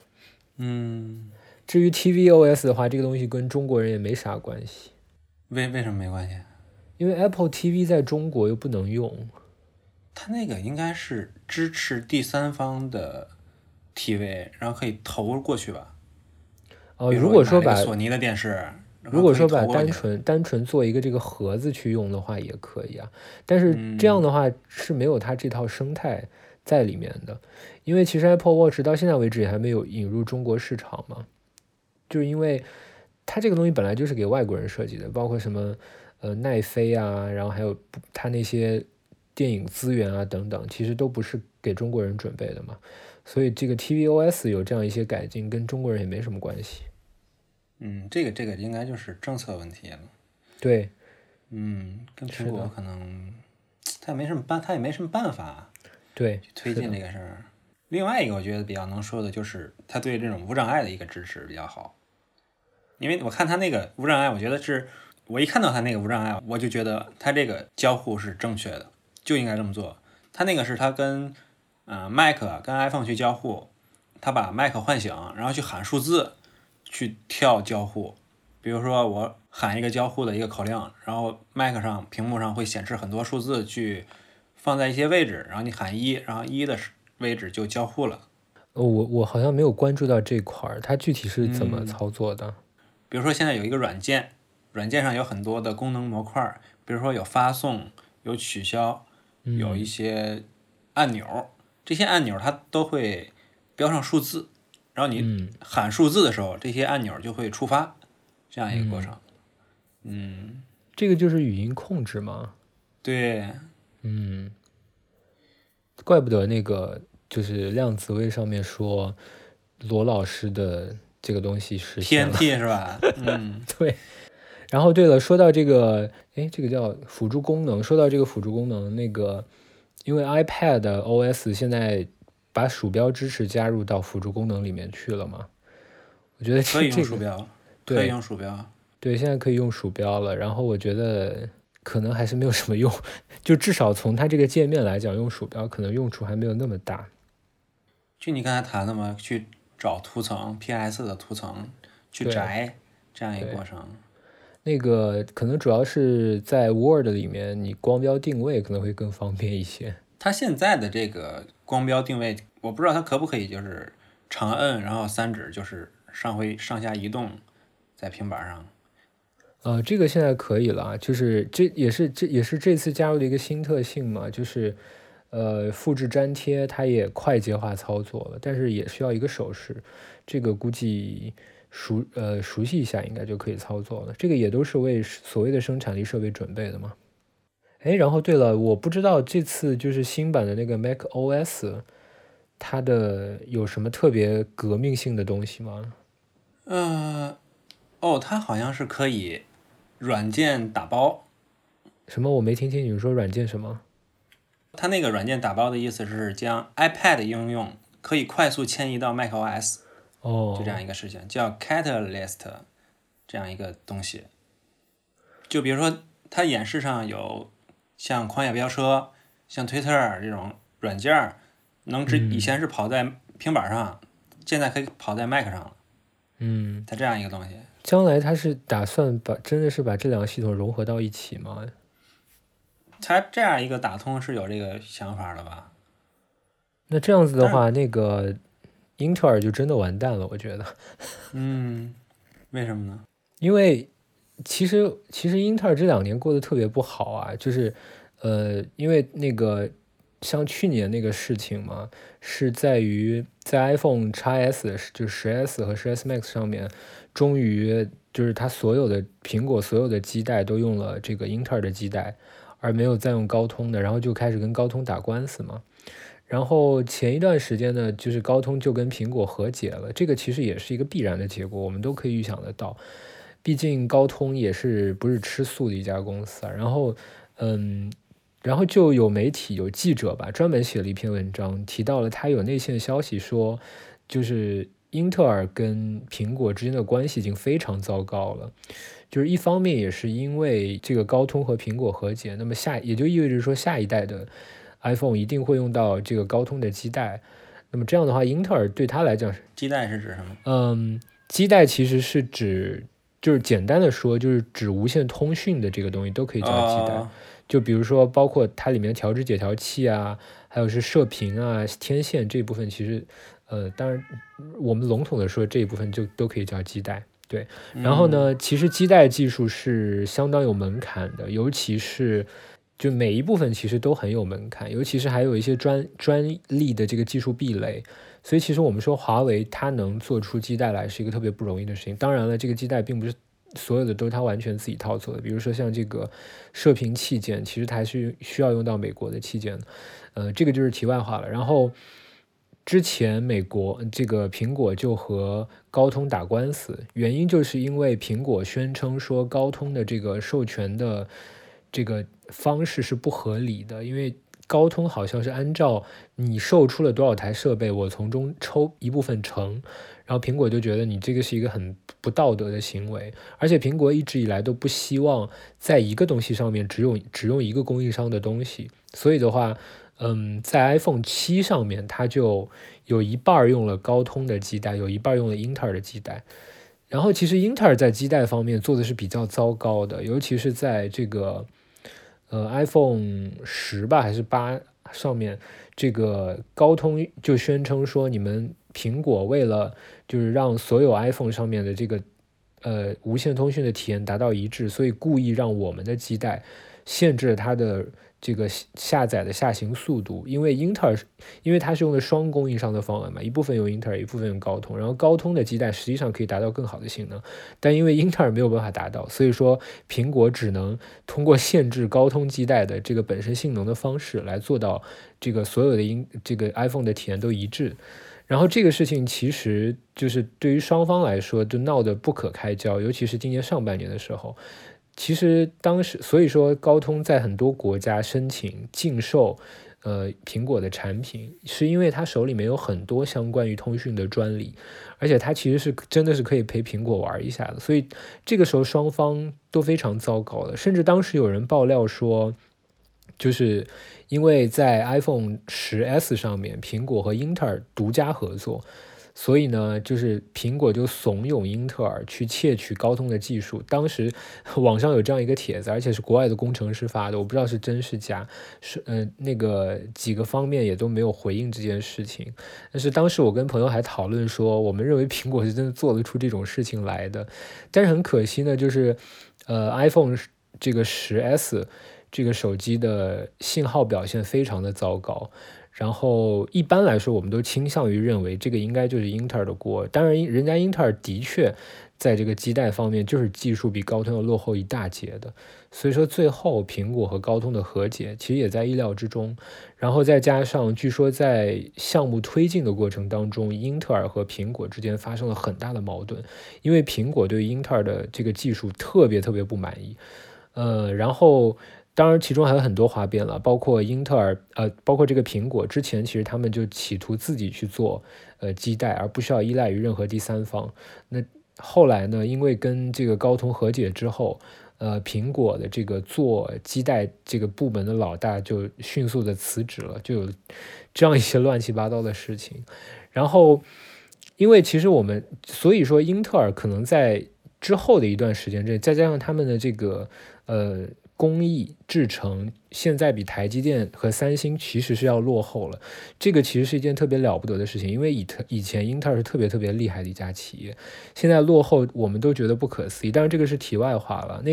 至于 tvOS 的话，这个东西跟中国人也没啥关系。 为什么没关系？ 因为 Apple TV 在中国又不能用。 它那个应该是支持第三方的 TV， 然后可以投过去吧。 如果说把索尼的电视， 单纯做一个这个盒子去用的话也可以啊，但是这样的话是没有它这套生态在里面的，因为其实 Apple Watch 到现在为止也还没有引入中国市场嘛，就是因为它这个东西本来就是给外国人设计的，包括什么奈飞啊，然后还有它那些电影资源啊等等，其实都不是给中国人准备的嘛，所以这个 tvOS 有这样一些改进跟中国人也没什么关系。 这个应该就是政策问题了。 对， 跟苹果可能他也没什么办法， 对， 去推进这个事儿。另外一个我觉得比较能说的就是他对这种无障碍的一个支持比较好，因为我看他那个无障碍，我觉得是我一看到他那个无障碍，我就觉得他这个交互是正确的，就应该这么做。他那个是他跟Mac 跟 iPhone 去交互，他把 Mac 唤醒，然后去喊数字。去跳交互，比如说我喊一个交互的一个口令，然后 Mac 上屏幕上会显示很多数字去放在一些位置，然后你喊1，然后1的位置就交互了。 我好像没有关注到这块儿，它具体是怎么操作的？ 比如说现在有一个软件上有很多的功能模块，比如说有发送，有取消，有一些按钮，这些按钮它都会标上数字。然后你喊数字的时候，这些按钮就会触发，这样一个过程。 这个就是语音控制吗？ 对。 怪不得那个就是量子位上面说罗老师的这个东西实现了 TNT 是吧？ 对。然后对了，说到这个，这个叫辅助功能。说到这个辅助功能，那个因为 iPad OS 现在把鼠标支持加入到辅助功能里面去了嘛？我觉得可以用鼠标，可以用鼠标。 对，现在可以用鼠标了。然后我觉得可能还是没有什么用，就至少从它这个界面来讲，用鼠标可能用处还没有那么大。 就你刚才谈的嘛，去找图层 PS 的图层，去摘这样一个过程。 那个可能主要是在 Word 里面，你光标定位可能会更方便一些。 它现在的这个光标定位，我不知道它可不可以就是长摁，然后3指就是上下移动在平板上。 这个现在可以了，就是这也是这次加入的一个新特性嘛，就是复制粘贴它也快捷化操作了，但是也需要一个手势，这个估计熟悉一下应该就可以操作了。这个也都是为所谓的生产力设备准备的嘛。哎，然后对了，我不知道这次就是新版的那个 macOS， 它的有什么特别革命性的东西吗？ 它好像是可以软件打包。 什么？我没听清你说软件什么？ 它那个软件打包的意思是将 iPad 应用可以快速迁移到 macOS， 就这样一个事情，叫 Catalyst 这样一个东西。就比如说它演示上有像狂野飙车、像推特这种软件，以前是跑在平板上，现在可以跑在 Mac 上了。它这样一个东西。 将来它是打算真的是把这两个系统融合到一起吗？ 它这样一个打通是有这个想法的吧？ 那这样子的话，那个英特尔就真的完蛋了，我觉得。 为什么呢？ 因为其实英特尔这2年过得特别不好啊，就是因为那个像去年那个事情嘛，是在于在 iPhone XS 就 10S 和 10S Max 上面，终于就是它苹果所有的基带都用了这个英特尔的基带，而没有再用高通的，然后就开始跟高通打官司嘛。然后前一段时间呢，就是高通就跟苹果和解了，这个其实也是一个必然的结果，我们都可以预想得到。毕竟高通也是不是吃素的一家公司啊。然后就有媒体有记者吧，专门写了一篇文章，提到了他有内线消息说，就是英特尔跟苹果之间的关系已经非常糟糕了。就是一方面也是因为这个高通和苹果和解，那么也就意味着说下一代的 iPhone 一定会用到这个高通的基带。那么这样的话，英特尔对他来讲， 基带是指什么？ 基带其实是指，就是简单的说，就是指无线通讯的这个东西都可以叫基带。就比如说，包括它里面调制解调器啊，还有是射频啊、天线这一部分，其实当然我们笼统的说这一部分就都可以叫基带。对，然后呢，其实基带技术是相当有门槛的，尤其是就每一部分其实都很有门槛，尤其是还有一些专利的这个技术壁垒。所以其实我们说华为它能做出基带来是一个特别不容易的事情。当然了，这个基带并不是所有的都是它完全自己套做的，比如说像这个射频器件，其实它还是需要用到美国的器件的。这个就是题外话了。然后之前这个苹果就和高通打官司，原因就是因为苹果宣称说高通的这个授权的这个方式是不合理的，因为高通好像是按照你售出了多少台设备，我从中抽一部分成，然后苹果就觉得你这个是一个很不道德的行为，而且苹果一直以来都不希望在一个东西上面只用一个供应商的东西，所以的话，在 iPhone 7上面，它就有一半用了高通的基带，有一半用了英特尔的基带。然后其实英特尔在基带方面做的是比较糟糕的，尤其是在这个iPhone 10吧还是8上面，这个高通就宣称说，你们苹果为了就是让所有 iPhone 上面的这个无线通讯的体验达到一致，所以故意让我们的基带限制它的这个下载的下行速度，因为它是用的双供应商的方案嘛，一部分用英特尔，一部分用高通，然后高通的基带实际上可以达到更好的性能，但因为英特尔没有办法达到，所以说苹果只能通过限制高通基带的这个本身性能的方式来做到这个所有的这个 iPhone 的体验都一致。然后这个事情其实就是对于双方来说就闹得不可开交，尤其是今年上半年的时候，其实当时所以说高通在很多国家申请禁售苹果的产品，是因为他手里面有很多相关于通讯的专利，而且他其实是真的是可以陪苹果玩一下的，所以这个时候双方都非常糟糕的，甚至当时有人爆料说，就是因为在 iPhone XS 上面，苹果和英特尔独家合作， 所以呢，就是苹果就怂恿英特尔去窃取高通的技术。当时网上有这样一个帖子，而且是国外的工程师发的，我不知道是真是假，那个几个方面也都没有回应这件事情。但是当时我跟朋友还讨论说，我们认为苹果是真的做得出这种事情来的，但是很可惜呢，就是iPhone 这个10S 这个手机的信号表现非常的糟糕。然后一般来说，我们都倾向于认为这个应该就是英特尔的锅。当然，人家英特尔的确在这个基带方面就是技术比高通要落后一大截的。所以说，最后苹果和高通的和解其实也在意料之中。然后再加上，据说在项目推进的过程当中，英特尔和苹果之间发生了很大的矛盾，因为苹果对英特尔的这个技术特别不满意。然后当然其中还有很多花边了，包括英特尔包括这个苹果之前其实他们就企图自己去做基带，而不需要依赖于任何第三方。那后来呢，因为跟这个高通和解之后，苹果的这个做基带这个部门的老大就迅速的辞职了，就有这样一些乱七八糟的事情。然后因为其实所以说英特尔可能在之后的一段时间内，再加上他们的这个工艺制成现在比台积电和三星其实是要落后了，这个其实是一件特别了不得的事情，因为以前英特尔是特别厉害的一家企业，现在落后我们都觉得不可思议，当然这个是题外话了。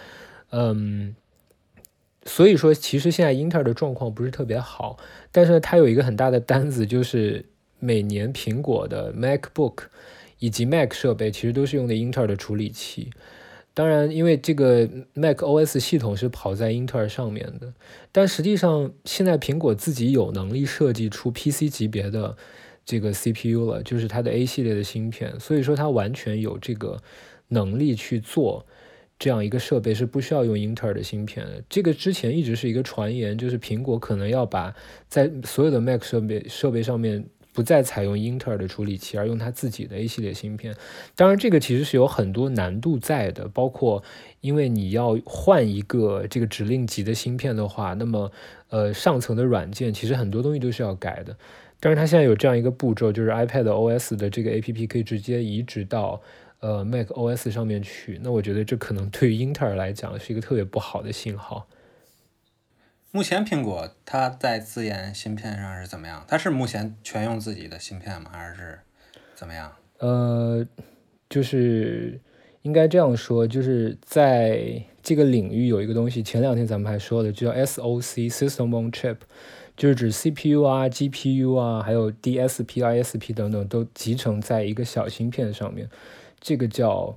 所以说其实现在英特尔的状况不是特别好，但是它有一个很大的单子，就是每年苹果的 MacBook 以及 Mac 设备其实都是用的英特尔的处理器。当然，因为这个 macOS 系统是跑在英特尔上面的，但实际上现在苹果自己有能力设计出 PC 级别的这个 CPU 了，就是它的 A 系列的芯片，所以说它完全有这个能力去做这样一个设备，是不需要用英特尔的芯片的。这个之前一直是一个传言，就是苹果可能要把在所有的 Mac 设备上面不再采用英特尔的处理器，而用它自己的 A 系列芯片。当然这个其实是有很多难度在的，包括因为你要换一个这个指令集的芯片的话，那么上层的软件其实很多东西都是要改的。但是它现在有这样一个步骤，就是 iPad OS 的这个 APP 可以直接移植到Mac OS 上面去，那我觉得这可能对于英特尔来讲是一个特别不好的信号。 目前苹果它在自研芯片上是怎么样？它是目前全用自己的芯片吗？还是怎么样？ 就是应该这样说，就是在这个领域有一个东西，前两天咱们还说的，就叫 SoC System on Chip， 就是指 CPU 啊、GPU 啊，还有 DSP、ISP 等等都集成在一个小芯片上面，这个叫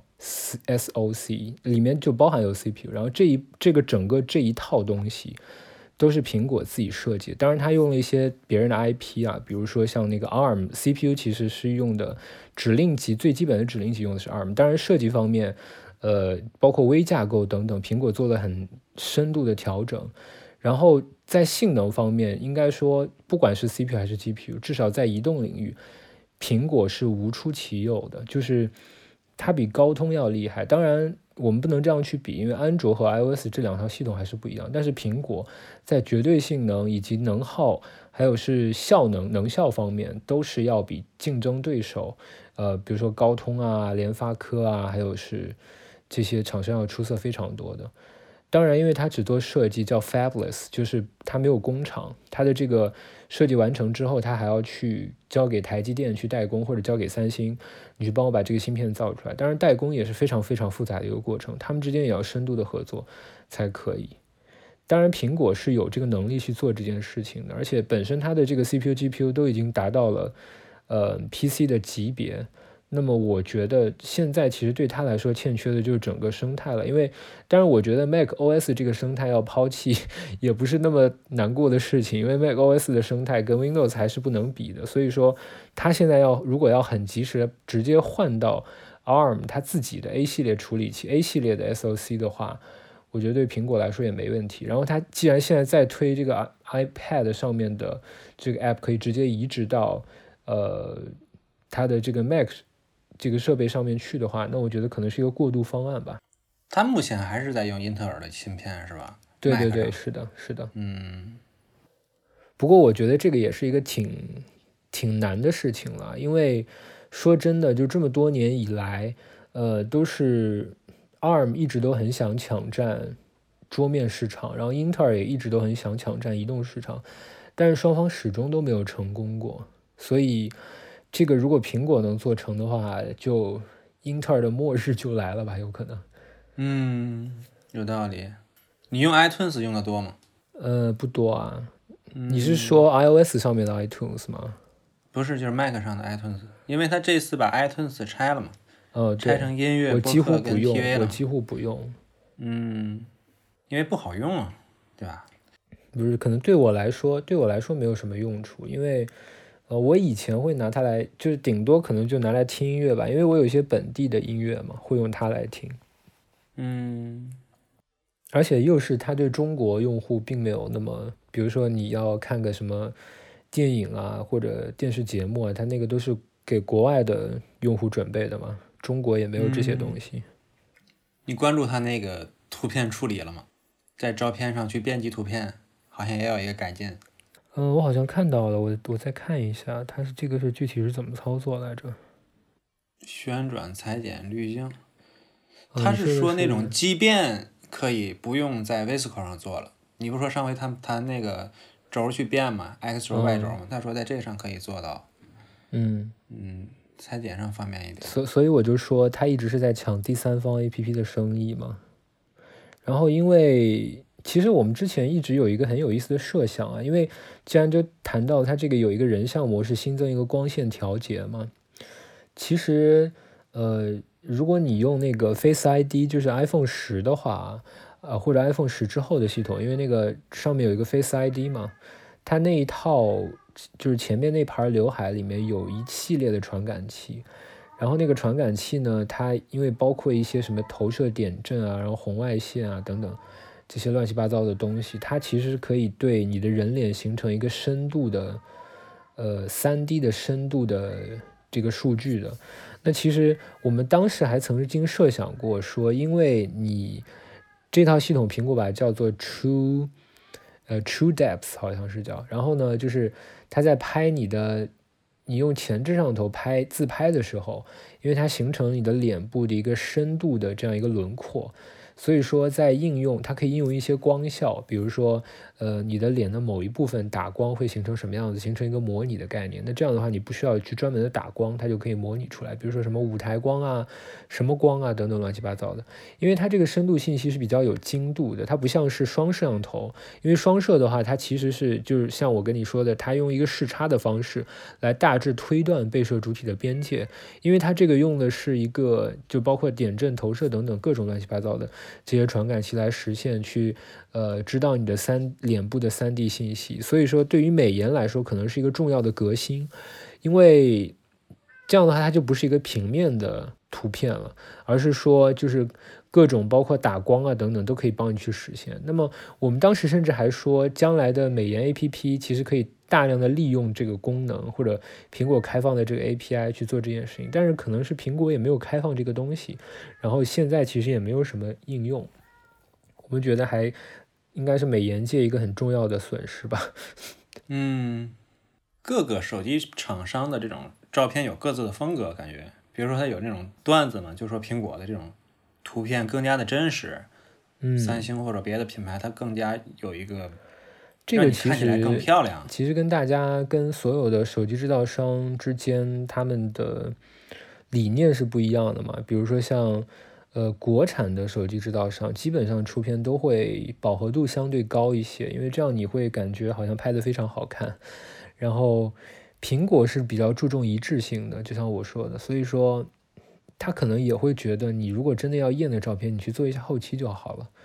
SoC， 里面就包含有 CPU， 然后整个这一套东西都是苹果自己设计的，当然它用了一些别人的 IP 啊，比如说像那个 ARM CPU 其实是用的指令集，最基本的指令集用的是 ARM， 当然设计方面包括微架构等等，苹果做了很深度的调整。然后在性能方面，应该说不管是 CPU 还是 GPU， 至少在移动领域苹果是无出其右的，就是它比高通要厉害。当然我们不能这样去比，因为安卓和 iOS 这两套系统还是不一样，但是苹果在绝对性能以及能耗还有是能效方面都是要比竞争对手比如说高通啊、联发科啊，还有是这些厂商要出色非常多的。当然因为它只做设计，叫 fabless， 就是它没有工厂，它的这个设计完成之后，它还要去交给台积电去代工，或者交给三星，你去帮我把这个芯片造出来。当然代工也是非常复杂的一个过程，他们之间也要深度的合作才可以。当然苹果是有这个能力去做这件事情的，而且本身它的这个 CPU、GPU 都已经达到了PC 的级别。那么我觉得现在其实对他来说欠缺的就是整个生态了，因为当然我觉得 macOS 这个生态要抛弃也不是那么难过的事情，因为 macOS 的生态跟 Windows 还是不能比的，所以说他现在如果要很及时的直接换到 ARM 他自己的 A 系列处理器 A 系列的 SoC 的话，我觉得对苹果来说也没问题。然后他既然现在在推这个 iPad 上面的这个 App 可以直接移植到它的这个 Mac 这个设备上面去的话，那我觉得可能是一个过渡方案吧。 它目前还是在用英特尔的芯片是吧？ 对，是的。 嗯， 不过我觉得这个也是一个挺挺难的事情了，因为说真的，就这么多年以来，都是 ARM 一直都很想抢占桌面市场，然后英特尔也一直都很想抢占移动市场，但是双方始终都没有成功过。所以这个如果苹果能做成的话，就英特尔的末日就来了吧，有可能。有道理。你用 iTunes 用的多吗？ 不多啊。你是说 iOS 上面的 iTunes 吗？ 不是，就是 Mac 上的 iTunes，因为它这次把 iTunes 拆了嘛。拆成音乐、播客跟 TV 了。 我几乎不用。 因为不好用啊，对吧？ 不是，可能对我来说没有什么用处，因为我以前会拿它来，就是顶多可能就拿来听音乐吧，因为我有一些本地的音乐嘛，会用它来听。而且又是它对中国用户并没有那么，比如说你要看个什么电影啊或者电视节目啊，它那个都是给国外的用户准备的嘛，中国也没有这些东西。 你关注它那个图片处理了吗？在照片上去编辑图片，好像也有一个改进。 我好像看到了，我再看一下，它这个是具体是怎么操作来着？ 旋转、裁剪、滤镜。它是说那种畸变可以不用在 VSCO 上做了。你不说上回他那个轴去变嘛 ，X 轴、Y 轴嘛，他说在这上可以做到。裁剪上方便一点。 所以我就说他一直是在抢第三方 APP 的生意嘛。然后因为其实我们之前一直有一个很有意思的设想啊，因为既然就谈到它这个有一个人像模式新增一个光线调节嘛，其实如果你用那个 Face ID 就是 iPhone 10的话，或者 iPhone 10之后的系统，因为那个上面有一个 Face ID 嘛，它那一套就是前面那盘刘海里面有一系列的传感器，然后那个传感器呢，它因为包括一些什么投射点阵啊，然后红外线啊等等这些乱七八糟的东西，它其实可以对你的人脸形成一个深度的3D 的深度的这个数据的。那其实我们当时还曾经设想过说，因为你这套系统苹果把它叫做 True Depth 好像是叫，然后呢就是它在拍你用前置摄像头自拍的时候，因为它形成你的脸部的一个深度的这样一个轮廓，所以说在它可以应用一些光效，比如说你的脸的某一部分打光会形成什么样子，形成一个模拟的概念。那这样的话你不需要去专门的打光，它就可以模拟出来，比如说什么舞台光啊什么光啊等等乱七八糟的。因为它这个深度信息是比较有精度的，它不像是双摄像头，因为双摄的话它其实是就是像我跟你说的，它用一个视差的方式来大致推断被摄主体的边界，因为它这个用的是一个就包括点阵投射等等各种乱七八糟的这些传感器来实现去知道你的脸部的3D 信息。所以说对于美颜来说可能是一个重要的革新，因为这样的话它就不是一个平面的图片了，而是说就是各种包括打光啊等等都可以帮你去实现。那么我们当时甚至还说将来的美颜 APP 其实可以大量的利用这个功能，或者苹果开放的这个 API 去做这件事情，但是可能是苹果也没有开放这个东西，然后现在其实也没有什么应用，我们觉得还应该是美颜界一个很重要的损失吧。 各个手机厂商的这种照片有各自的风格，感觉比如说它有那种段子嘛，就说苹果的这种图片更加的真实，三星或者别的品牌它更加有一个这个看起来更漂亮。 其实跟所有的手机制造商之间他们的理念是不一样的嘛。比如说像国产的手机制造商基本上出片都会饱和度相对高一些，因为这样你会感觉好像拍得非常好看。然后苹果是比较注重一致性的，就像我说的，所以说他可能也会觉得你如果真的要验的照片，你去做一下后期就好了。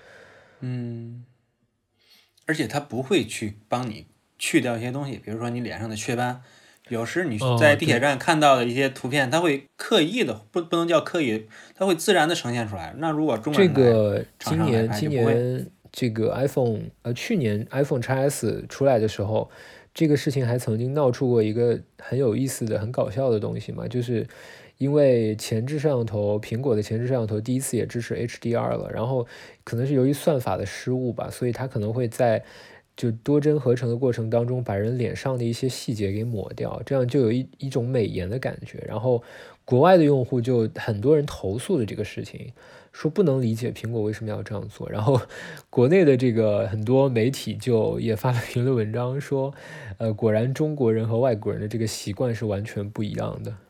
而且他不会去帮你去掉一些东西，比如说你脸上的雀斑，有时你在地铁站看到的一些图片，它会刻意的不能叫刻意，它会自然的呈现出来。那如果中国今年这个 iPhone 去年 iPhone XS 出来的时候，这个事情还曾经闹出过一个很有意思的很搞笑的东西嘛，就是因为苹果的前置摄像头第一次也支持 HDR 了，然后可能是由于算法的失误吧，所以它可能会在就多帧合成的过程当中，把人脸上的一些细节给抹掉，这样就有一种美颜的感觉。然后国外的用户就很多人投诉了这个事情，说不能理解苹果为什么要这样做。然后国内的这个很多媒体就也发了评论文章说，果然中国人和外国人的这个习惯是完全不一样的。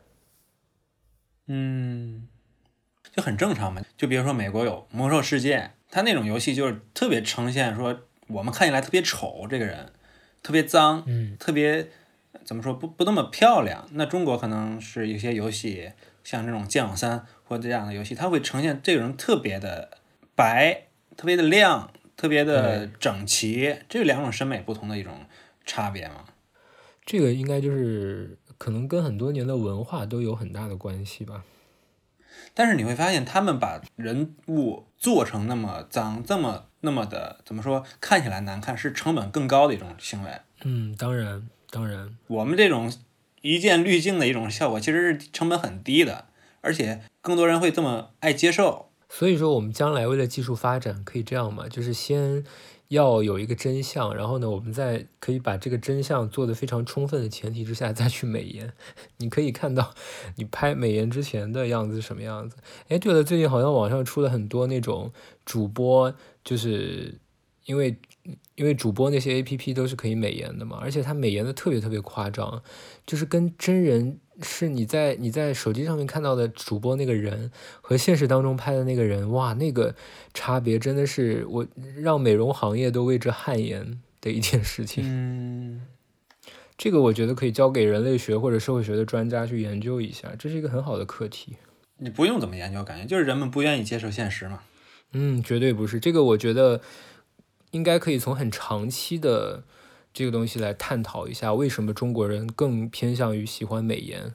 就很正常嘛。就比如说美国有魔兽世界，它那种游戏就是特别呈现说我们看起来特别丑，这个人特别脏，特别怎么说不那么漂亮。那中国可能是一些游戏，像这种剑网3或这样的游戏，它会呈现这个人特别的白，特别的亮，特别的整齐，这两种审美不同的一种差别嘛。 这个应该就是可能跟很多年的文化都有很大的关系吧。 但是你会发现，他们把人物做成那么脏，那么的怎么说，看起来难看，是成本更高的一种行为。 当然， 我们这种一键滤镜的一种效果，其实是成本很低的，而且更多人会这么爱接受。 所以说，我们将来为了技术发展，可以这样嘛，就是先要有一个真相，然后呢，我们再可以把这个真相做得非常充分的前提之下再去美颜。你可以看到你拍美颜之前的样子是什么样子。哎，对了，最近好像网上出了很多那种主播，就是因为主播那些 APP 都是可以美颜的嘛，而且它美颜的特别夸张，就是跟真人是你在手机上面看到的主播那个人和现实当中拍的那个人，哇，那个差别真的是我让美容行业都为之汗颜的一件事情。这个我觉得可以交给人类学或者社会学的专家去研究一下，这是一个很好的课题。 你不用怎么研究，感觉就是人们不愿意接受现实嘛。 绝对不是，这个我觉得应该可以从很长期的这个东西来探讨一下，为什么中国人更偏向于喜欢美颜。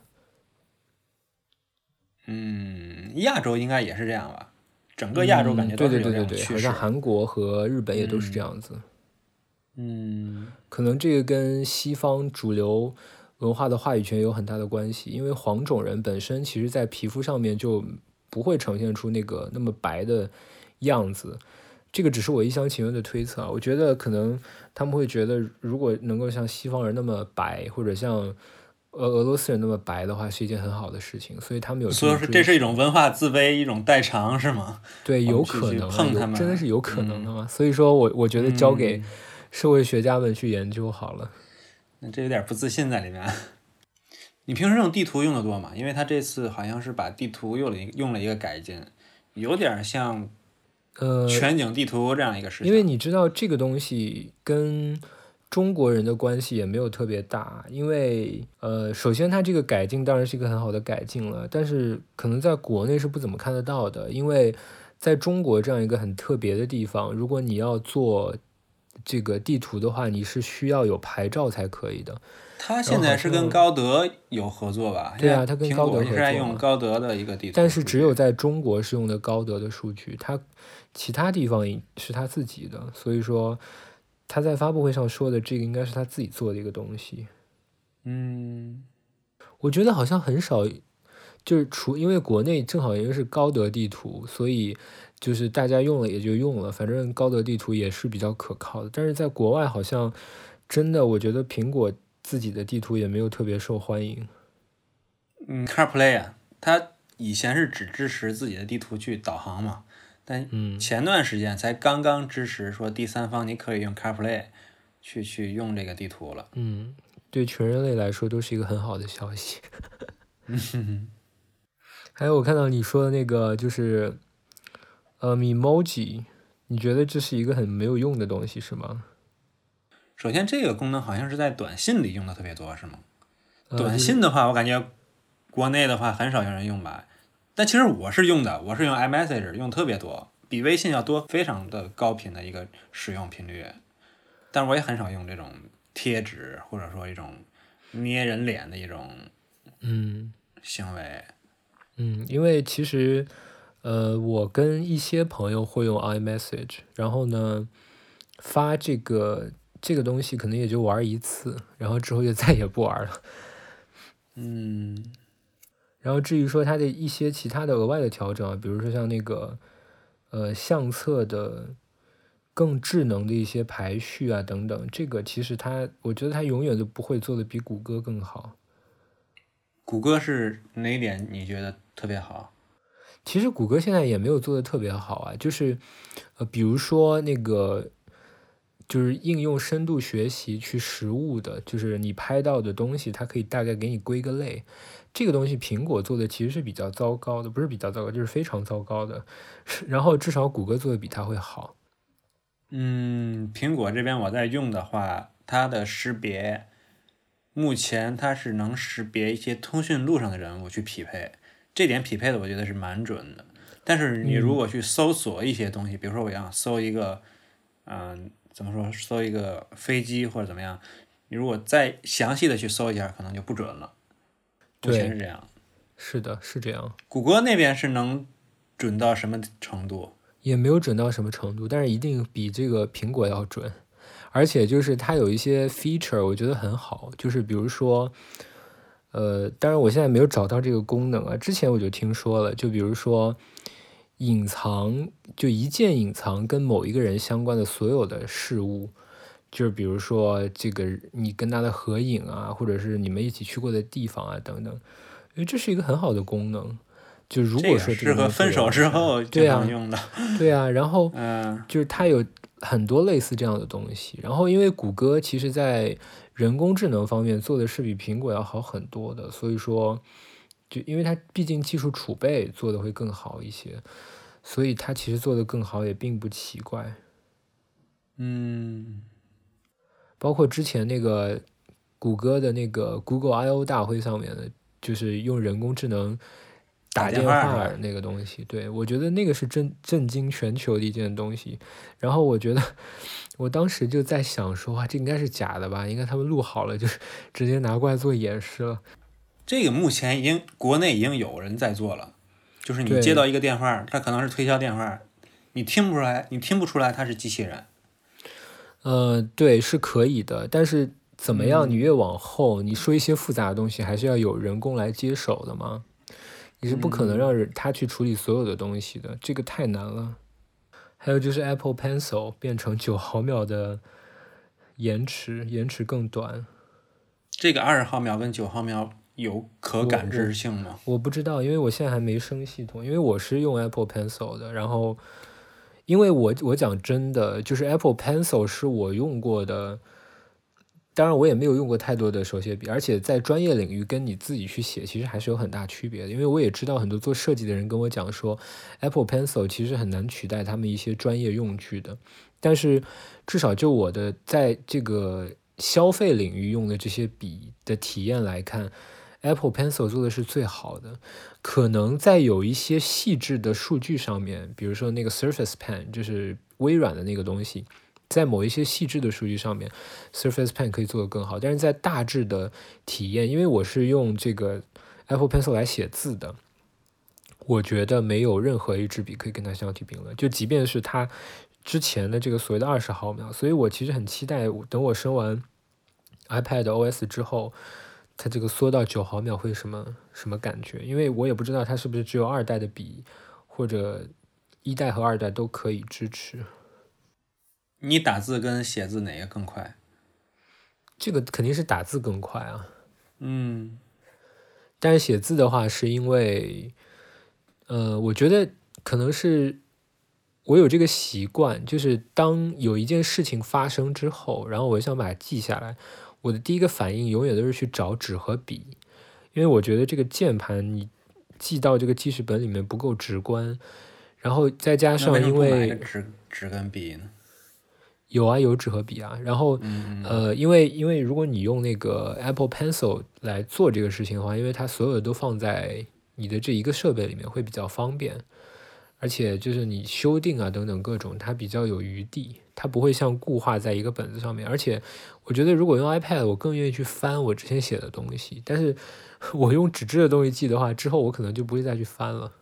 亚洲应该也是这样吧，整个亚洲感觉都是有这种趋势。 好像韩国和日本也都是这样子。可能这个跟西方主流文化的话语权有很大的关系，因为黄种人本身其实在皮肤上面就不会呈现出那个那么白的样子。这个只是我一厢情愿的推测啊，我觉得可能他们会觉得，如果能够像西方人那么白，或者像俄罗斯人那么白的话，是一件很好的事情，所以他们有这种追求。 所以说这是一种文化自卑，一种代偿，是吗？ 对，有可能真的是有可能的嘛。所以说我觉得交给社会学家们去研究好了。 那这有点不自信在里面。你平时用地图用的多吗？因为他这次好像是把地图用了一个改进，有点像全景地图这样一个事情。 因为你知道这个东西跟中国人的关系也没有特别大，因为首先它这个改进当然是一个很好的改进了，但是可能在国内是不怎么看得到的，因为在中国这样一个很特别的地方，如果你要做这个地图的话，你是需要有牌照才可以的。 他现在是跟高德有合作吧？ 对啊，他跟高德合作， 是在用高德的一个地图， 但是只有在中国是用的高德的数据，他其他地方是他自己的，所以说他在发布会上说的这个应该是他自己做的一个东西。我觉得好像很少，就是因为国内正好因为是高德地图，所以就是大家用了也就用了，反正高德地图也是比较可靠的。但是在国外好像真的，我觉得苹果自己的地图也没有特别受欢迎。 CarPlay 啊，它以前是只支持自己的地图去导航嘛，但前段时间才刚刚支持说第三方你可以用 CarPlay 去用这个地图了。 对全人类来说都是一个很好的消息。还有我看到你说的那个就是Memoji， 你觉得这是一个很没有用的东西是吗？ 首先这个功能好像是在短信里用的特别多是吗？短信的话我感觉国内的话很少有人用吧，但其实我是用的，我是用 iMessage 用特别多，比微信要多，非常的高频的一个使用频率。但是我也很少用这种贴纸或者说一种捏人脸的一种行为。 因为其实我跟一些朋友会用 iMessage， 然后呢发这个东西可能也就玩一次，然后之后就再也不玩了。然后至于说它的一些其他的额外的调整啊，比如说像那个相册的更智能的一些排序啊等等，这个其实我觉得它永远都不会做的比谷歌更好。 谷歌是哪一点你觉得特别好？ 其实谷歌现在也没有做的特别好啊，就是比如说那个就是应用深度学习去实物的，就是你拍到的东西，它可以大概给你归个类。这个东西苹果做的其实是比较糟糕的，不是比较糟糕，就是非常糟糕的。然后至少谷歌做的比它会好。 苹果这边我在用的话，它的识别目前它是能识别一些通讯录上的人物去匹配，这点匹配的我觉得是蛮准的。但是你如果去搜索一些东西，比如说我想搜一个，怎么说，搜一个飞机或者怎么样，你如果再详细的去搜一下，可能就不准了。目前是这样。 是的，是这样。 谷歌那边是能准到什么程度？ 也没有准到什么程度，但是一定比这个苹果要准。而且就是它有一些 feature 我觉得很好，就是比如说当然我现在没有找到这个功能啊，之前我就听说了，就比如说隐藏，就一键隐藏跟某一个人相关的所有的事物，就是比如说这个你跟他的合影啊，或者是你们一起去过的地方啊等等，因为这是一个很好的功能。就如果说适合分手之后经常用的， 对啊，然后就是它有很多类似这样的东西。然后因为谷歌其实在人工智能方面做的是比苹果要好很多的，所以说就因为它毕竟技术储备做的会更好一些，所以它其实做的更好也并不奇怪。包括之前那个谷歌的那个 Google I/O 大会上面的，就是用人工智能打电话那个东西，对，我觉得那个是震惊全球的一件东西。然后我觉得我当时就在想说，哇，这应该是假的吧？应该他们录好了，就是直接拿过来做演示了。 这个目前国内已经有人在做了，就是你接到一个电话，它可能是推销电话，你听不出来它是机器人。 对，是可以的，但是怎么样？你越往后，你说一些复杂的东西，还是要有人工来接手的嘛。你是不可能让他去处理所有的东西的，这个太难了。还有就是 Apple Pencil 变成9毫秒的延迟更短。 这个20毫秒跟9毫秒有可感知性吗？ 我不知道，因为我现在还没升系统，因为我是用 Apple Pencil 的。然后，因为我讲真的，就是 Apple Pencil 是我用过的。当然我也没有用过太多的手写笔，而且在专业领域跟你自己去写其实还是有很大区别的。因为我也知道很多做设计的人跟我讲说 Apple Pencil 其实很难取代他们一些专业用具的，但是至少就我的在这个消费领域用的这些笔的体验来看， Apple Pencil 做的是最好的。可能在有一些细致的数据上面，比如说那个 Surface Pen 就是微软的那个东西，在某一些细致的数据上面 Surface Pen 可以做得更好，但是在大致的体验，因为我是用这个 Apple Pencil 来写字的，我觉得没有任何一支笔可以跟它相提并论，就即便是它之前的这个所谓的20毫秒，所以我其实很期待等我升完 iPad OS 之后，它这个缩到9毫秒会什么感觉，因为我也不知道它是不是只有2代的笔，或者1代和2代都可以支持。 你打字跟写字哪个更快？ 这个肯定是打字更快啊。但是写字的话，是因为，我觉得可能是我有这个习惯，就是当有一件事情发生之后，然后我想把它记下来，我的第一个反应永远都是去找纸和笔，因为我觉得这个键盘你记到这个记事本里面不够直观，然后再加上因为纸跟笔呢？ 有纸和笔啊，然后因为如果你用那个 Apple Pencil 来做这个事情的话，因为它所有的都放在你的这一个设备里面会比较方便，而且就是你修订啊等等各种，它比较有余地，它不会像固化在一个本子上面。而且我觉得如果用 iPad 我更愿意去翻我之前写的东西，但是我用纸质的东西记的话，之后我可能就不会再去翻了。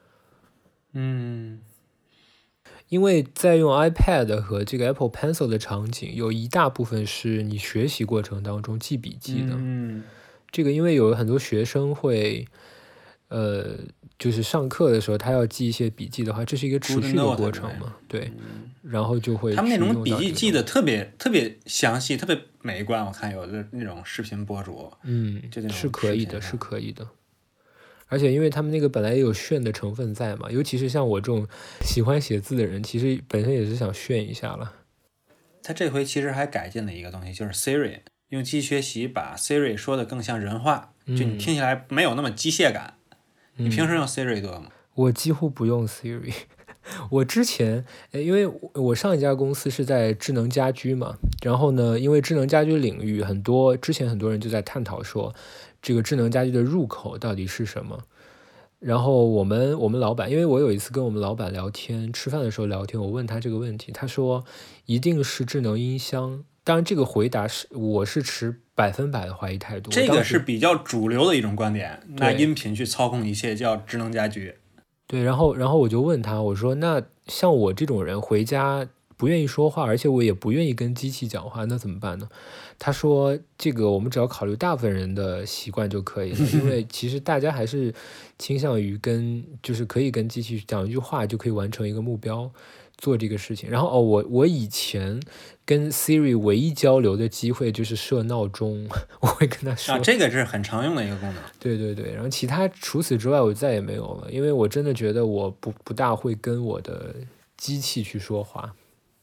因为在用 iPad 和这个 Apple Pencil 的场景，有一大部分是你学习过程当中记笔记的。这个因为有很多学生会， 就是上课的时候他要记一些笔记的话，这是一个持续的过程嘛，对，然后就会他们那种笔记记得特别详细，特别美观。我看有的那种视频博主，就那种是可以的，是可以的。而且因为他们那个本来也有炫的成分在嘛，尤其是像我这种喜欢写字的人，其实本身也是想炫一下了。 他这回其实还改进了一个东西，就是 Siri 用机器学习把 Siri 说的更像人话，就你听起来没有那么机械感。你平时用 Siri 多吗？ 我几乎不用 Siri。我之前因为我上一家公司是在智能家居嘛，然后呢，因为智能家居领域之前很多人就在探讨说这个智能家居的入口到底是什么。然后我们老板，因为我有一次跟我们老板聊天，吃饭的时候聊天，我问他这个问题，他说一定是智能音箱。当然这个回答我是持100%的怀疑态度。 这个是比较主流的一种观点，拿音频去操控一切叫智能家居。 对，然后我就问他，我说那像我这种人回家不愿意说话，而且我也不愿意跟机器讲话，那怎么办呢？他说这个我们只要考虑大部分人的习惯就可以了，因为其实大家还是倾向于就是可以跟机器讲一句话就可以完成一个目标，做这个事情。然后我以前跟 Siri 唯一交流的机会就是设闹钟，我会跟他说这个是很常用的一个功能。 对对对，然后除此之外我再也没有了，因为我真的觉得我不大会跟我的机器去说话。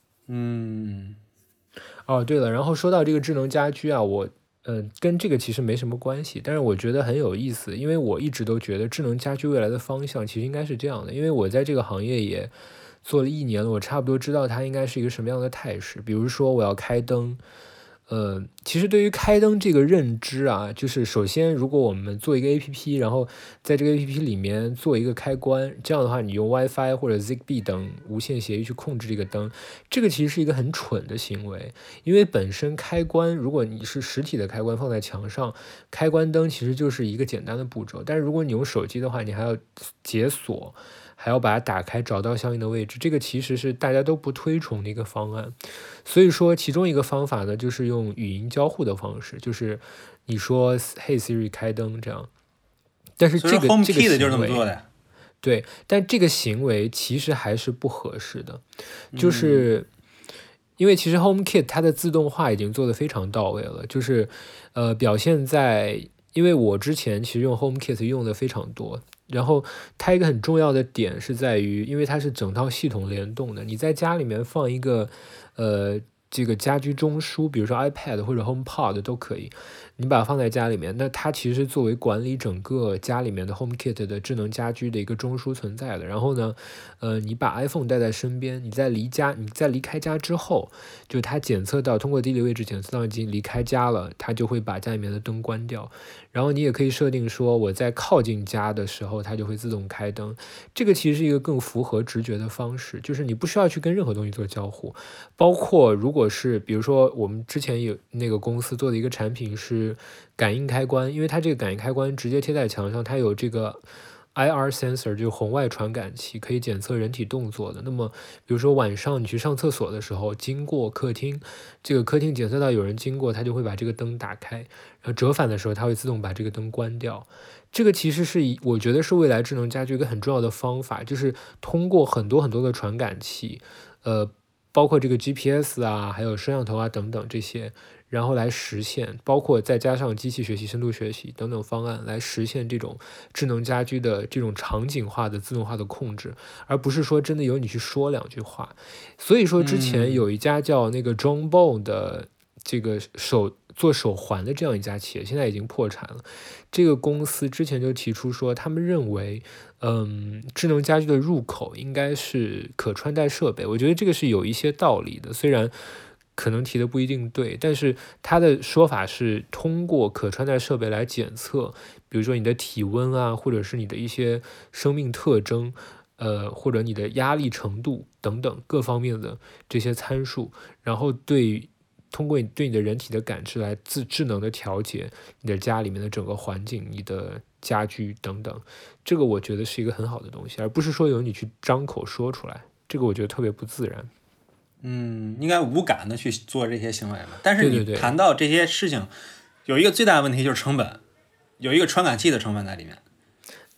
对了，然后说到这个智能家居啊，我跟这个其实没什么关系，但是我觉得很有意思，因为我一直都觉得智能家居未来的方向其实应该是这样的，因为我在这个行业也做了1年了，我差不多知道它应该是一个什么样的态势。比如说我要开灯，其实对于开灯这个认知啊，就是首先如果我们做一个 APP， 然后在这个 APP 里面做一个开关，这样的话你用 WiFi 或者 Zigbee 等无线协议去控制这个灯，这个其实是一个很蠢的行为，因为本身开关，如果你是实体的开关放在墙上，开关灯其实就是一个简单的步骤，但是如果你用手机的话，你还要解锁，还要把它打开，找到相应的位置，这个其实是大家都不推崇的一个方案。所以说其中一个方法呢，就是用语音交互的方式，就是你说 Hey Siri 开灯这样。但是这个 HomeKit 就是这么做的。 对，但这个行为其实还是不合适的，就是因为其实 HomeKit 它的自动化已经做得非常到位了，就是表现在，因为我之前其实用 HomeKit 用的非常多，然后它一个很重要的点是在于，因为它是整套系统联动的，你在家里面放一个这个家居中枢，比如说 iPad 或者 HomePod 都可以，你把它放在家里面，那它其实作为管理整个家里面的 HomeKit 的智能家居的一个中枢存在的。然后呢，你把 iPhone 带在身边，你在离开家之后，就它检测到通过地理位置检测到已经离开家了，它就会把家里面的灯关掉。然后你也可以设定说，我在靠近家的时候，它就会自动开灯。这个其实是一个更符合直觉的方式，就是你不需要去跟任何东西做交互，包括如果是比如说我们之前有那个公司做的一个产品是感应开关，因为它这个感应开关直接贴在墙上，它有这个 IR sensor 就是红外传感器，可以检测人体动作的。那么比如说晚上你去上厕所的时候经过客厅，这个客厅检测到有人经过，它就会把这个灯打开，然后折返的时候它会自动把这个灯关掉。这个其实是我觉得是未来智能家居一个很重要的方法，就是通过很多的传感器，包括这个 GPS 啊，还有摄像头啊等等这些，然后来实现，包括再加上机器学习、深度学习等等方案来实现这种智能家居的这种场景化的自动化的控制，而不是说真的由你去说2句话。所以说之前有一家叫那个 Jawbone 的这个做手环的这样一家企业，现在已经破产了。这个公司之前就提出说，他们认为智能家居的入口应该是可穿戴设备。我觉得这个是有一些道理的，虽然可能提的不一定对，但是他的说法是通过可穿戴设备来检测，比如说你的体温啊，或者是你的一些生命特征，或者你的压力程度等等各方面的这些参数，然后通过对你的人体的感知来智能的调节你的家里面的整个环境，你的家居等等。这个我觉得是一个很好的东西，而不是说由你去张口说出来，这个我觉得特别不自然。 应该无感的去做这些行为嘛。但是你对谈到这些事情，有一个最大的问题就是成本，有一个传感器的成本在里面。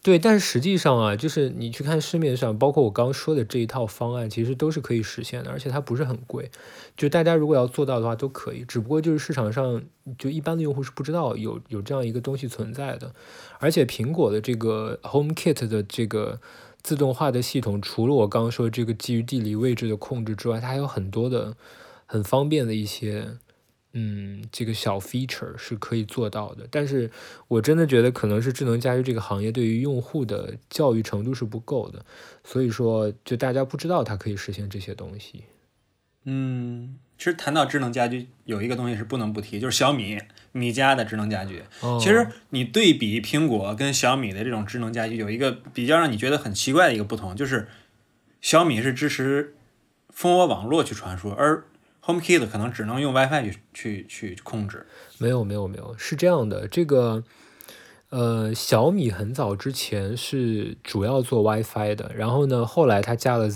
对，但是实际上啊，就是你去看市面上，包括我刚刚说的这一套方案，其实都是可以实现的，而且它不是很贵。就大家如果要做到的话，都可以。只不过就是市场上就一般的用户是不知道有这样一个东西存在的。而且苹果的这个 HomeKit 的这个自动化的系统，除了我刚刚说这个基于地理位置的控制之外，它还有很多的很方便的一些。这个小 feature 是可以做到的，但是我真的觉得可能是智能家居这个行业对于用户的教育程度是不够的，所以说就大家不知道它可以实现这些东西。 其实谈到智能家居，有一个东西是不能不提，就是小米家的智能家居。其实你对比苹果跟小米的这种智能家居，有一个比较让你觉得很奇怪的一个不同，就是小米是支持蜂窝网络去传输，而HomeKit 可能只能用 WiFi 去控制。 没有，是这样的，这个小米很早之前是主要做 WiFi 的，然后呢，后来它加了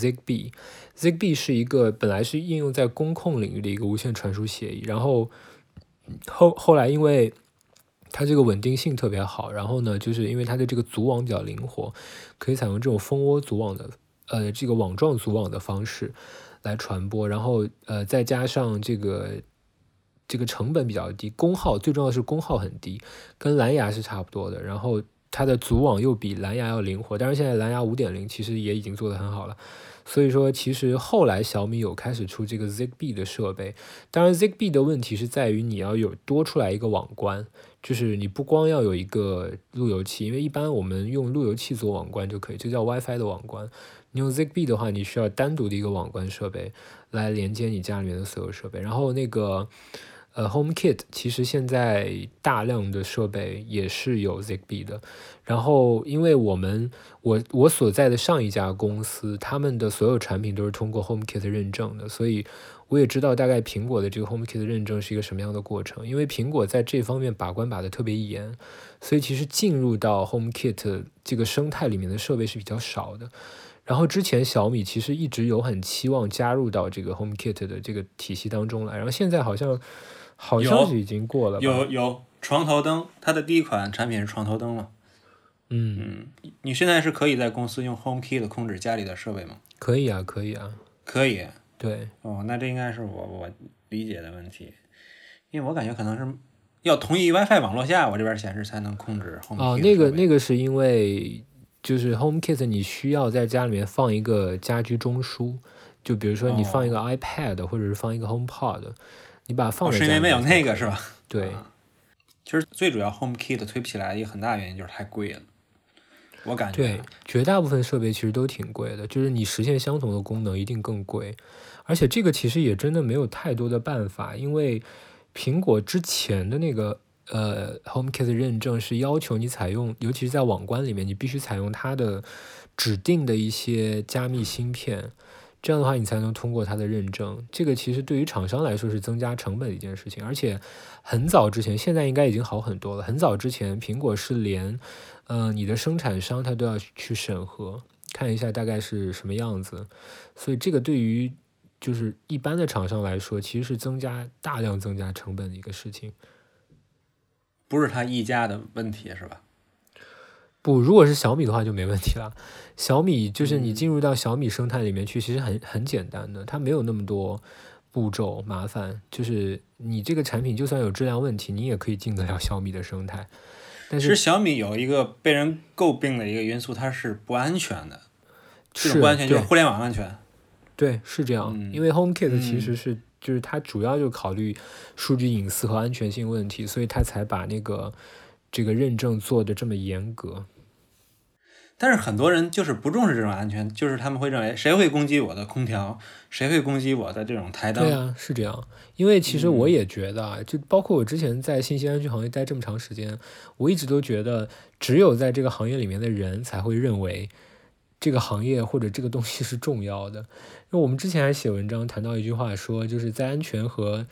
Zigbee 是一个本来是应用在工控领域的一个无线传输协议，然后后来因为它这个稳定性特别好，然后呢，就是因为它的这个组网比较灵活，可以采用这种蜂窝组网的这个网状组网的方式来传播，然后再加上这个成本比较低，功耗最重要的是功耗很低，跟蓝牙是差不多的，然后它的组网又比蓝牙要灵活，当然现在蓝牙 5.0 其实也已经做得很好了，所以说其实后来小米有开始出这个 Zigbee 的设备，当然 Zigbee 的问题是在于你要有多出来一个网关，就是你不光要有一个路由器，因为一般我们用路由器做网关就可以，这叫 WiFi 的网关。你用 Zigbee 的话，你需要单独的一个网关设备来连接你家里面的所有设备。然后那个HomeKit 其实现在大量的设备也是有 Zigbee 的。然后因为我所在的上一家公司，他们的所有产品都是通过 HomeKit 认证的，所以我也知道大概苹果的这个 HomeKit 认证是一个什么样的过程。因为苹果在这方面把关把得特别严，所以其实进入到 HomeKit 这个生态里面的设备是比较少的。然后之前小米其实一直有很期望加入到这个 HomeKit 的这个体系当中来，然后现在好像是已经过了吧？ 有床头灯，它的第一款产品是床头灯嘛？你现在是可以在公司用 HomeKit 控制家里的设备吗？ 可以啊。 可以。 对。 那这应该是我理解的问题，因为我感觉可能是要同意 WiFi 网络下，我这边显示才能控制 HomeKit。 那个是因为就是 HomeKit 你需要在家里面放一个家居中枢，就比如说你放一个 iPad 或者是放一个 HomePod， 你把它放在家里面。 是因为没有那个是吧？ 对。 其实最主要 HomeKit 推不起来的一个很大原因就是太贵了，我感觉。 对，绝大部分设备其实都挺贵的，就是你实现相同的功能一定更贵，而且这个其实也真的没有太多的办法，因为苹果之前的那个HomeKit 认证是要求你采用，尤其是在网关里面，你必须采用它的指定的一些加密芯片，这样的话你才能通过它的认证。这个其实对于厂商来说是增加成本的一件事情，而且很早之前，现在应该已经好很多了。很早之前，苹果是连你的生产商它都要去审核，看一下大概是什么样子，所以这个对于就是一般的厂商来说，其实是大量增加成本的一个事情。 不是它溢价的问题是吧？ 不，如果是小米的话就没问题了。小米就是你进入到小米生态里面去，其实很简单的，它没有那么多步骤麻烦。就是你这个产品就算有质量问题，你也可以进得了小米的生态。但是其实小米有一个被人诟病的一个因素，它是不安全的。这种不安全就是互联网安全。 对，是这样。因为 HomeKit 其实是就是它主要就考虑数据隐私和安全性问题，所以它才把这个认证做的这么严格。 但是很多人就是不重视这种安全，就是他们会认为谁会攻击我的空调，谁会攻击我的这种台灯。 对啊，是这样。因为其实我也觉得啊，就包括我之前在信息安全行业待这么长时间，我一直都觉得只有在这个行业里面的人才会认为这个行业或者这个东西是重要的。因为我们之前还写文章谈到一句话说，就是在安全和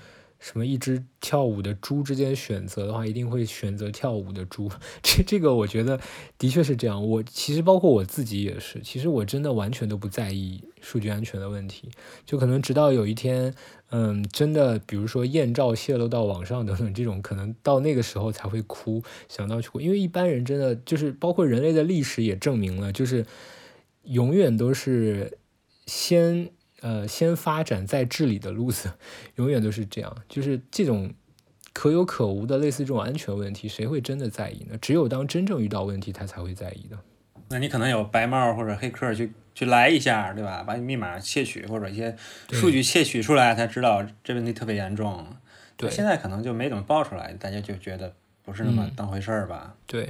什么一只跳舞的猪之间选择的话，一定会选择跳舞的猪。这个我觉得的确是这样。我其实包括我自己也是，其实我真的完全都不在意数据安全的问题，就可能直到有一天，真的比如说艳照泄露到网上等等这种，可能到那个时候才会哭，想到去哭。因为一般人真的就是包括人类的历史也证明了，就是永远都是先发展再治理的路子，永远都是这样。就是这种可有可无的类似这种安全问题，谁会真的在意呢？只有当真正遇到问题，他才会在意的。 那你可能有白帽或者黑客去来一下，对吧？把你密码窃取或者一些数据窃取出来，才知道这问题特别严重。 对， 现在可能就没怎么爆出来，大家就觉得不是那么当回事儿吧？ 对，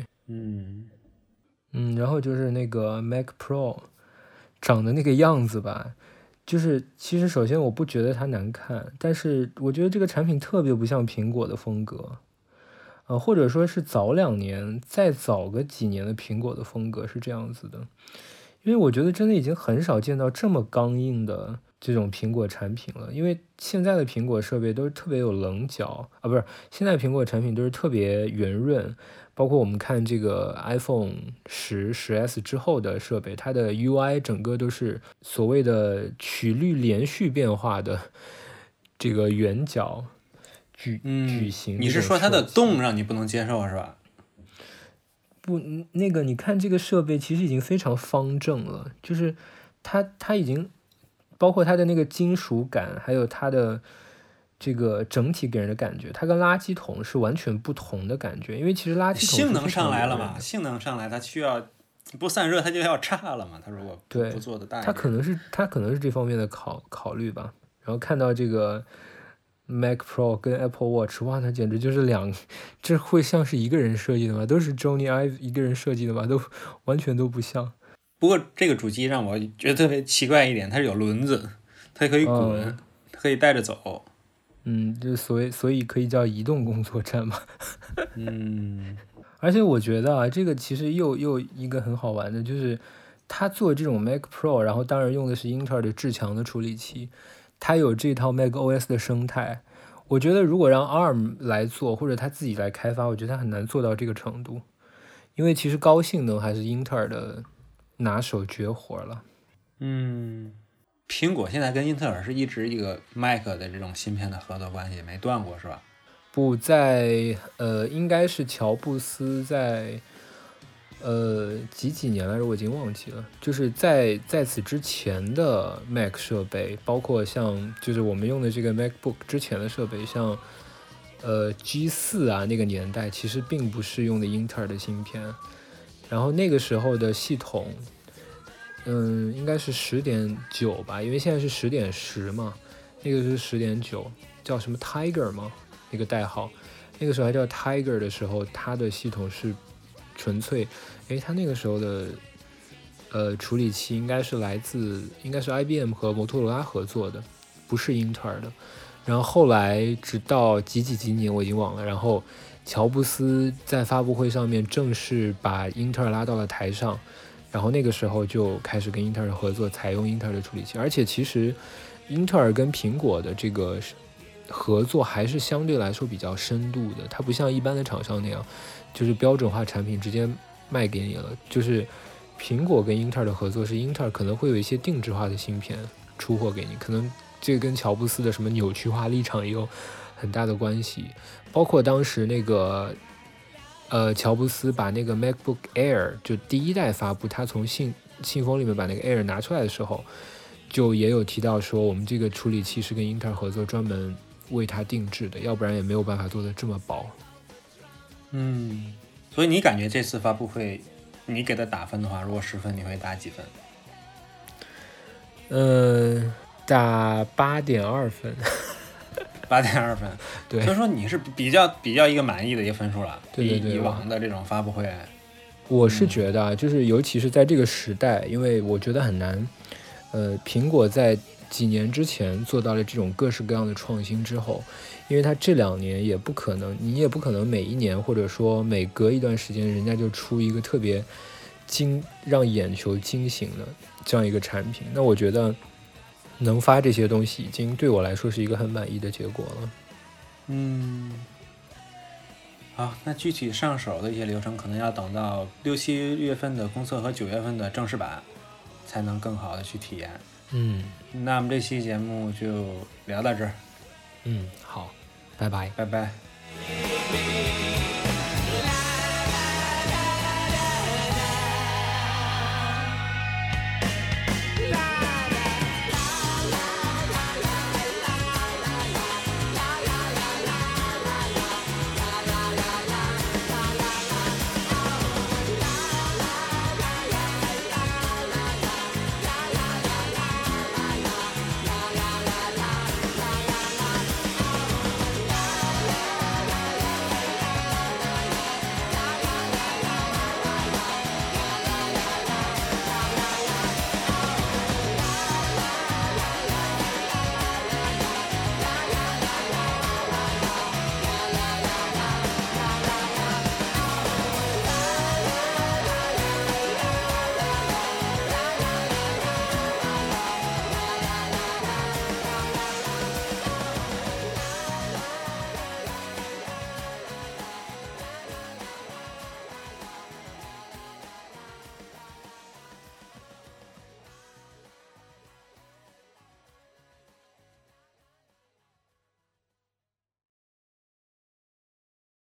然后就是那个 Mac Pro 长的那个样子吧。就是其实首先我不觉得它难看，但是我觉得这个产品特别不像苹果的风格，或者说是早2年再早个几年的苹果的风格是这样子的。因为我觉得真的已经很少见到这么刚硬的这种苹果产品了。因为现在的苹果设备都是特别有棱角啊，不是，现在苹果产品都是特别圆润。包括我们看这个 iPhone 10S 之后的设备，它的 UI 整个都是所谓的曲率连续变化的这个圆角矩形。 你是说它的洞让你不能接受是吧？ 不，那个你看这个设备其实已经非常方正了，就是它已经包括它的那个金属感，还有它的这个整体给人的感觉，它跟垃圾桶是完全不同的感觉。因为其实垃圾桶性能上来了嘛，性能上来它需要不散热，它就要差了嘛。它如果不做的大一点， 它可能是这方面的考虑吧。然后看到这个 Mac Pro 跟 Apple Watch， 哇，那简直就是这会像是一个人设计的吗？都是 Jony Ive 一个人设计的吗？都完全都不像。 不过这个主机让我觉得特别奇怪一点，它是有轮子，它可以滚，它可以带着走。 就所以可以叫移动工作站嘛。而且我觉得这个其实又一个很好玩的，就是它做这种 Mac Pro， 然后当然用的是英特尔的至强的处理器，它有这套 Mac OS 的生态。我觉得如果让 ARM 来做，或者他自己来开发，我觉得他很难做到这个程度。因为其实高性能还是英特尔的拿手绝活了。 苹果现在跟英特尔是一直一个 Mac 的这种芯片的合作关系，没断过是吧？ 不在应该是乔布斯在几年来着，我已经忘记了。就是在此之前的 Mac 设备，包括像就是我们用的这个 MacBook 之前的设备，像G4 啊那个年代，其实并不是用的英特尔的芯片。然后那个时候的系统应该是10.9吧，因为现在是10.10嘛，那个是10.9，叫什么 Tiger 吗？那个代号，那个时候还叫 Tiger 的时候，它的系统是纯粹，它那个时候的处理器应该是应该是 IBM 和摩托罗拉合作的，不是英特尔的。然后后来直到几年我已经忘了，然后乔布斯在发布会上面正式把英特尔拉到了台上。然后那个时候就开始跟英特尔合作，采用英特尔的处理器。而且其实英特尔跟苹果的这个合作还是相对来说比较深度的，它不像一般的厂商那样就是标准化产品直接卖给你了。就是苹果跟英特尔的合作是英特尔可能会有一些定制化的芯片出货给你，可能这个跟乔布斯的什么扭曲化立场也有很大的关系。包括当时那个乔布斯把那个 MacBook Air 就第一代发布，他从信封里面把那个 Air 拿出来的时候，就也有提到说我们这个处理器是跟英特尔合作，专门为它定制的，要不然也没有办法做得这么薄。 所以你感觉这次发布会你给它打分的话，如果10分你会打几分？ 打8.2分。 8.2分， 对， 所以说你是比较一个满意的一个分数了。 对， 比以往的这种发布会， 我是觉得就是尤其是在这个时代，因为我觉得很难，苹果在几年之前做到了这种各式各样的创新之后，因为它这2年你也不可能每一年或者说每隔一段时间人家就出一个特别让眼球惊醒的这样一个产品。那我觉得能发这些东西已经对我来说是一个很满意的结果了。 好，那具体上手的一些流程可能要等到6、7月份的公测和9月份的正式版才能更好的去体验。那么这期节目就聊到这儿。 好，拜拜， 拜拜。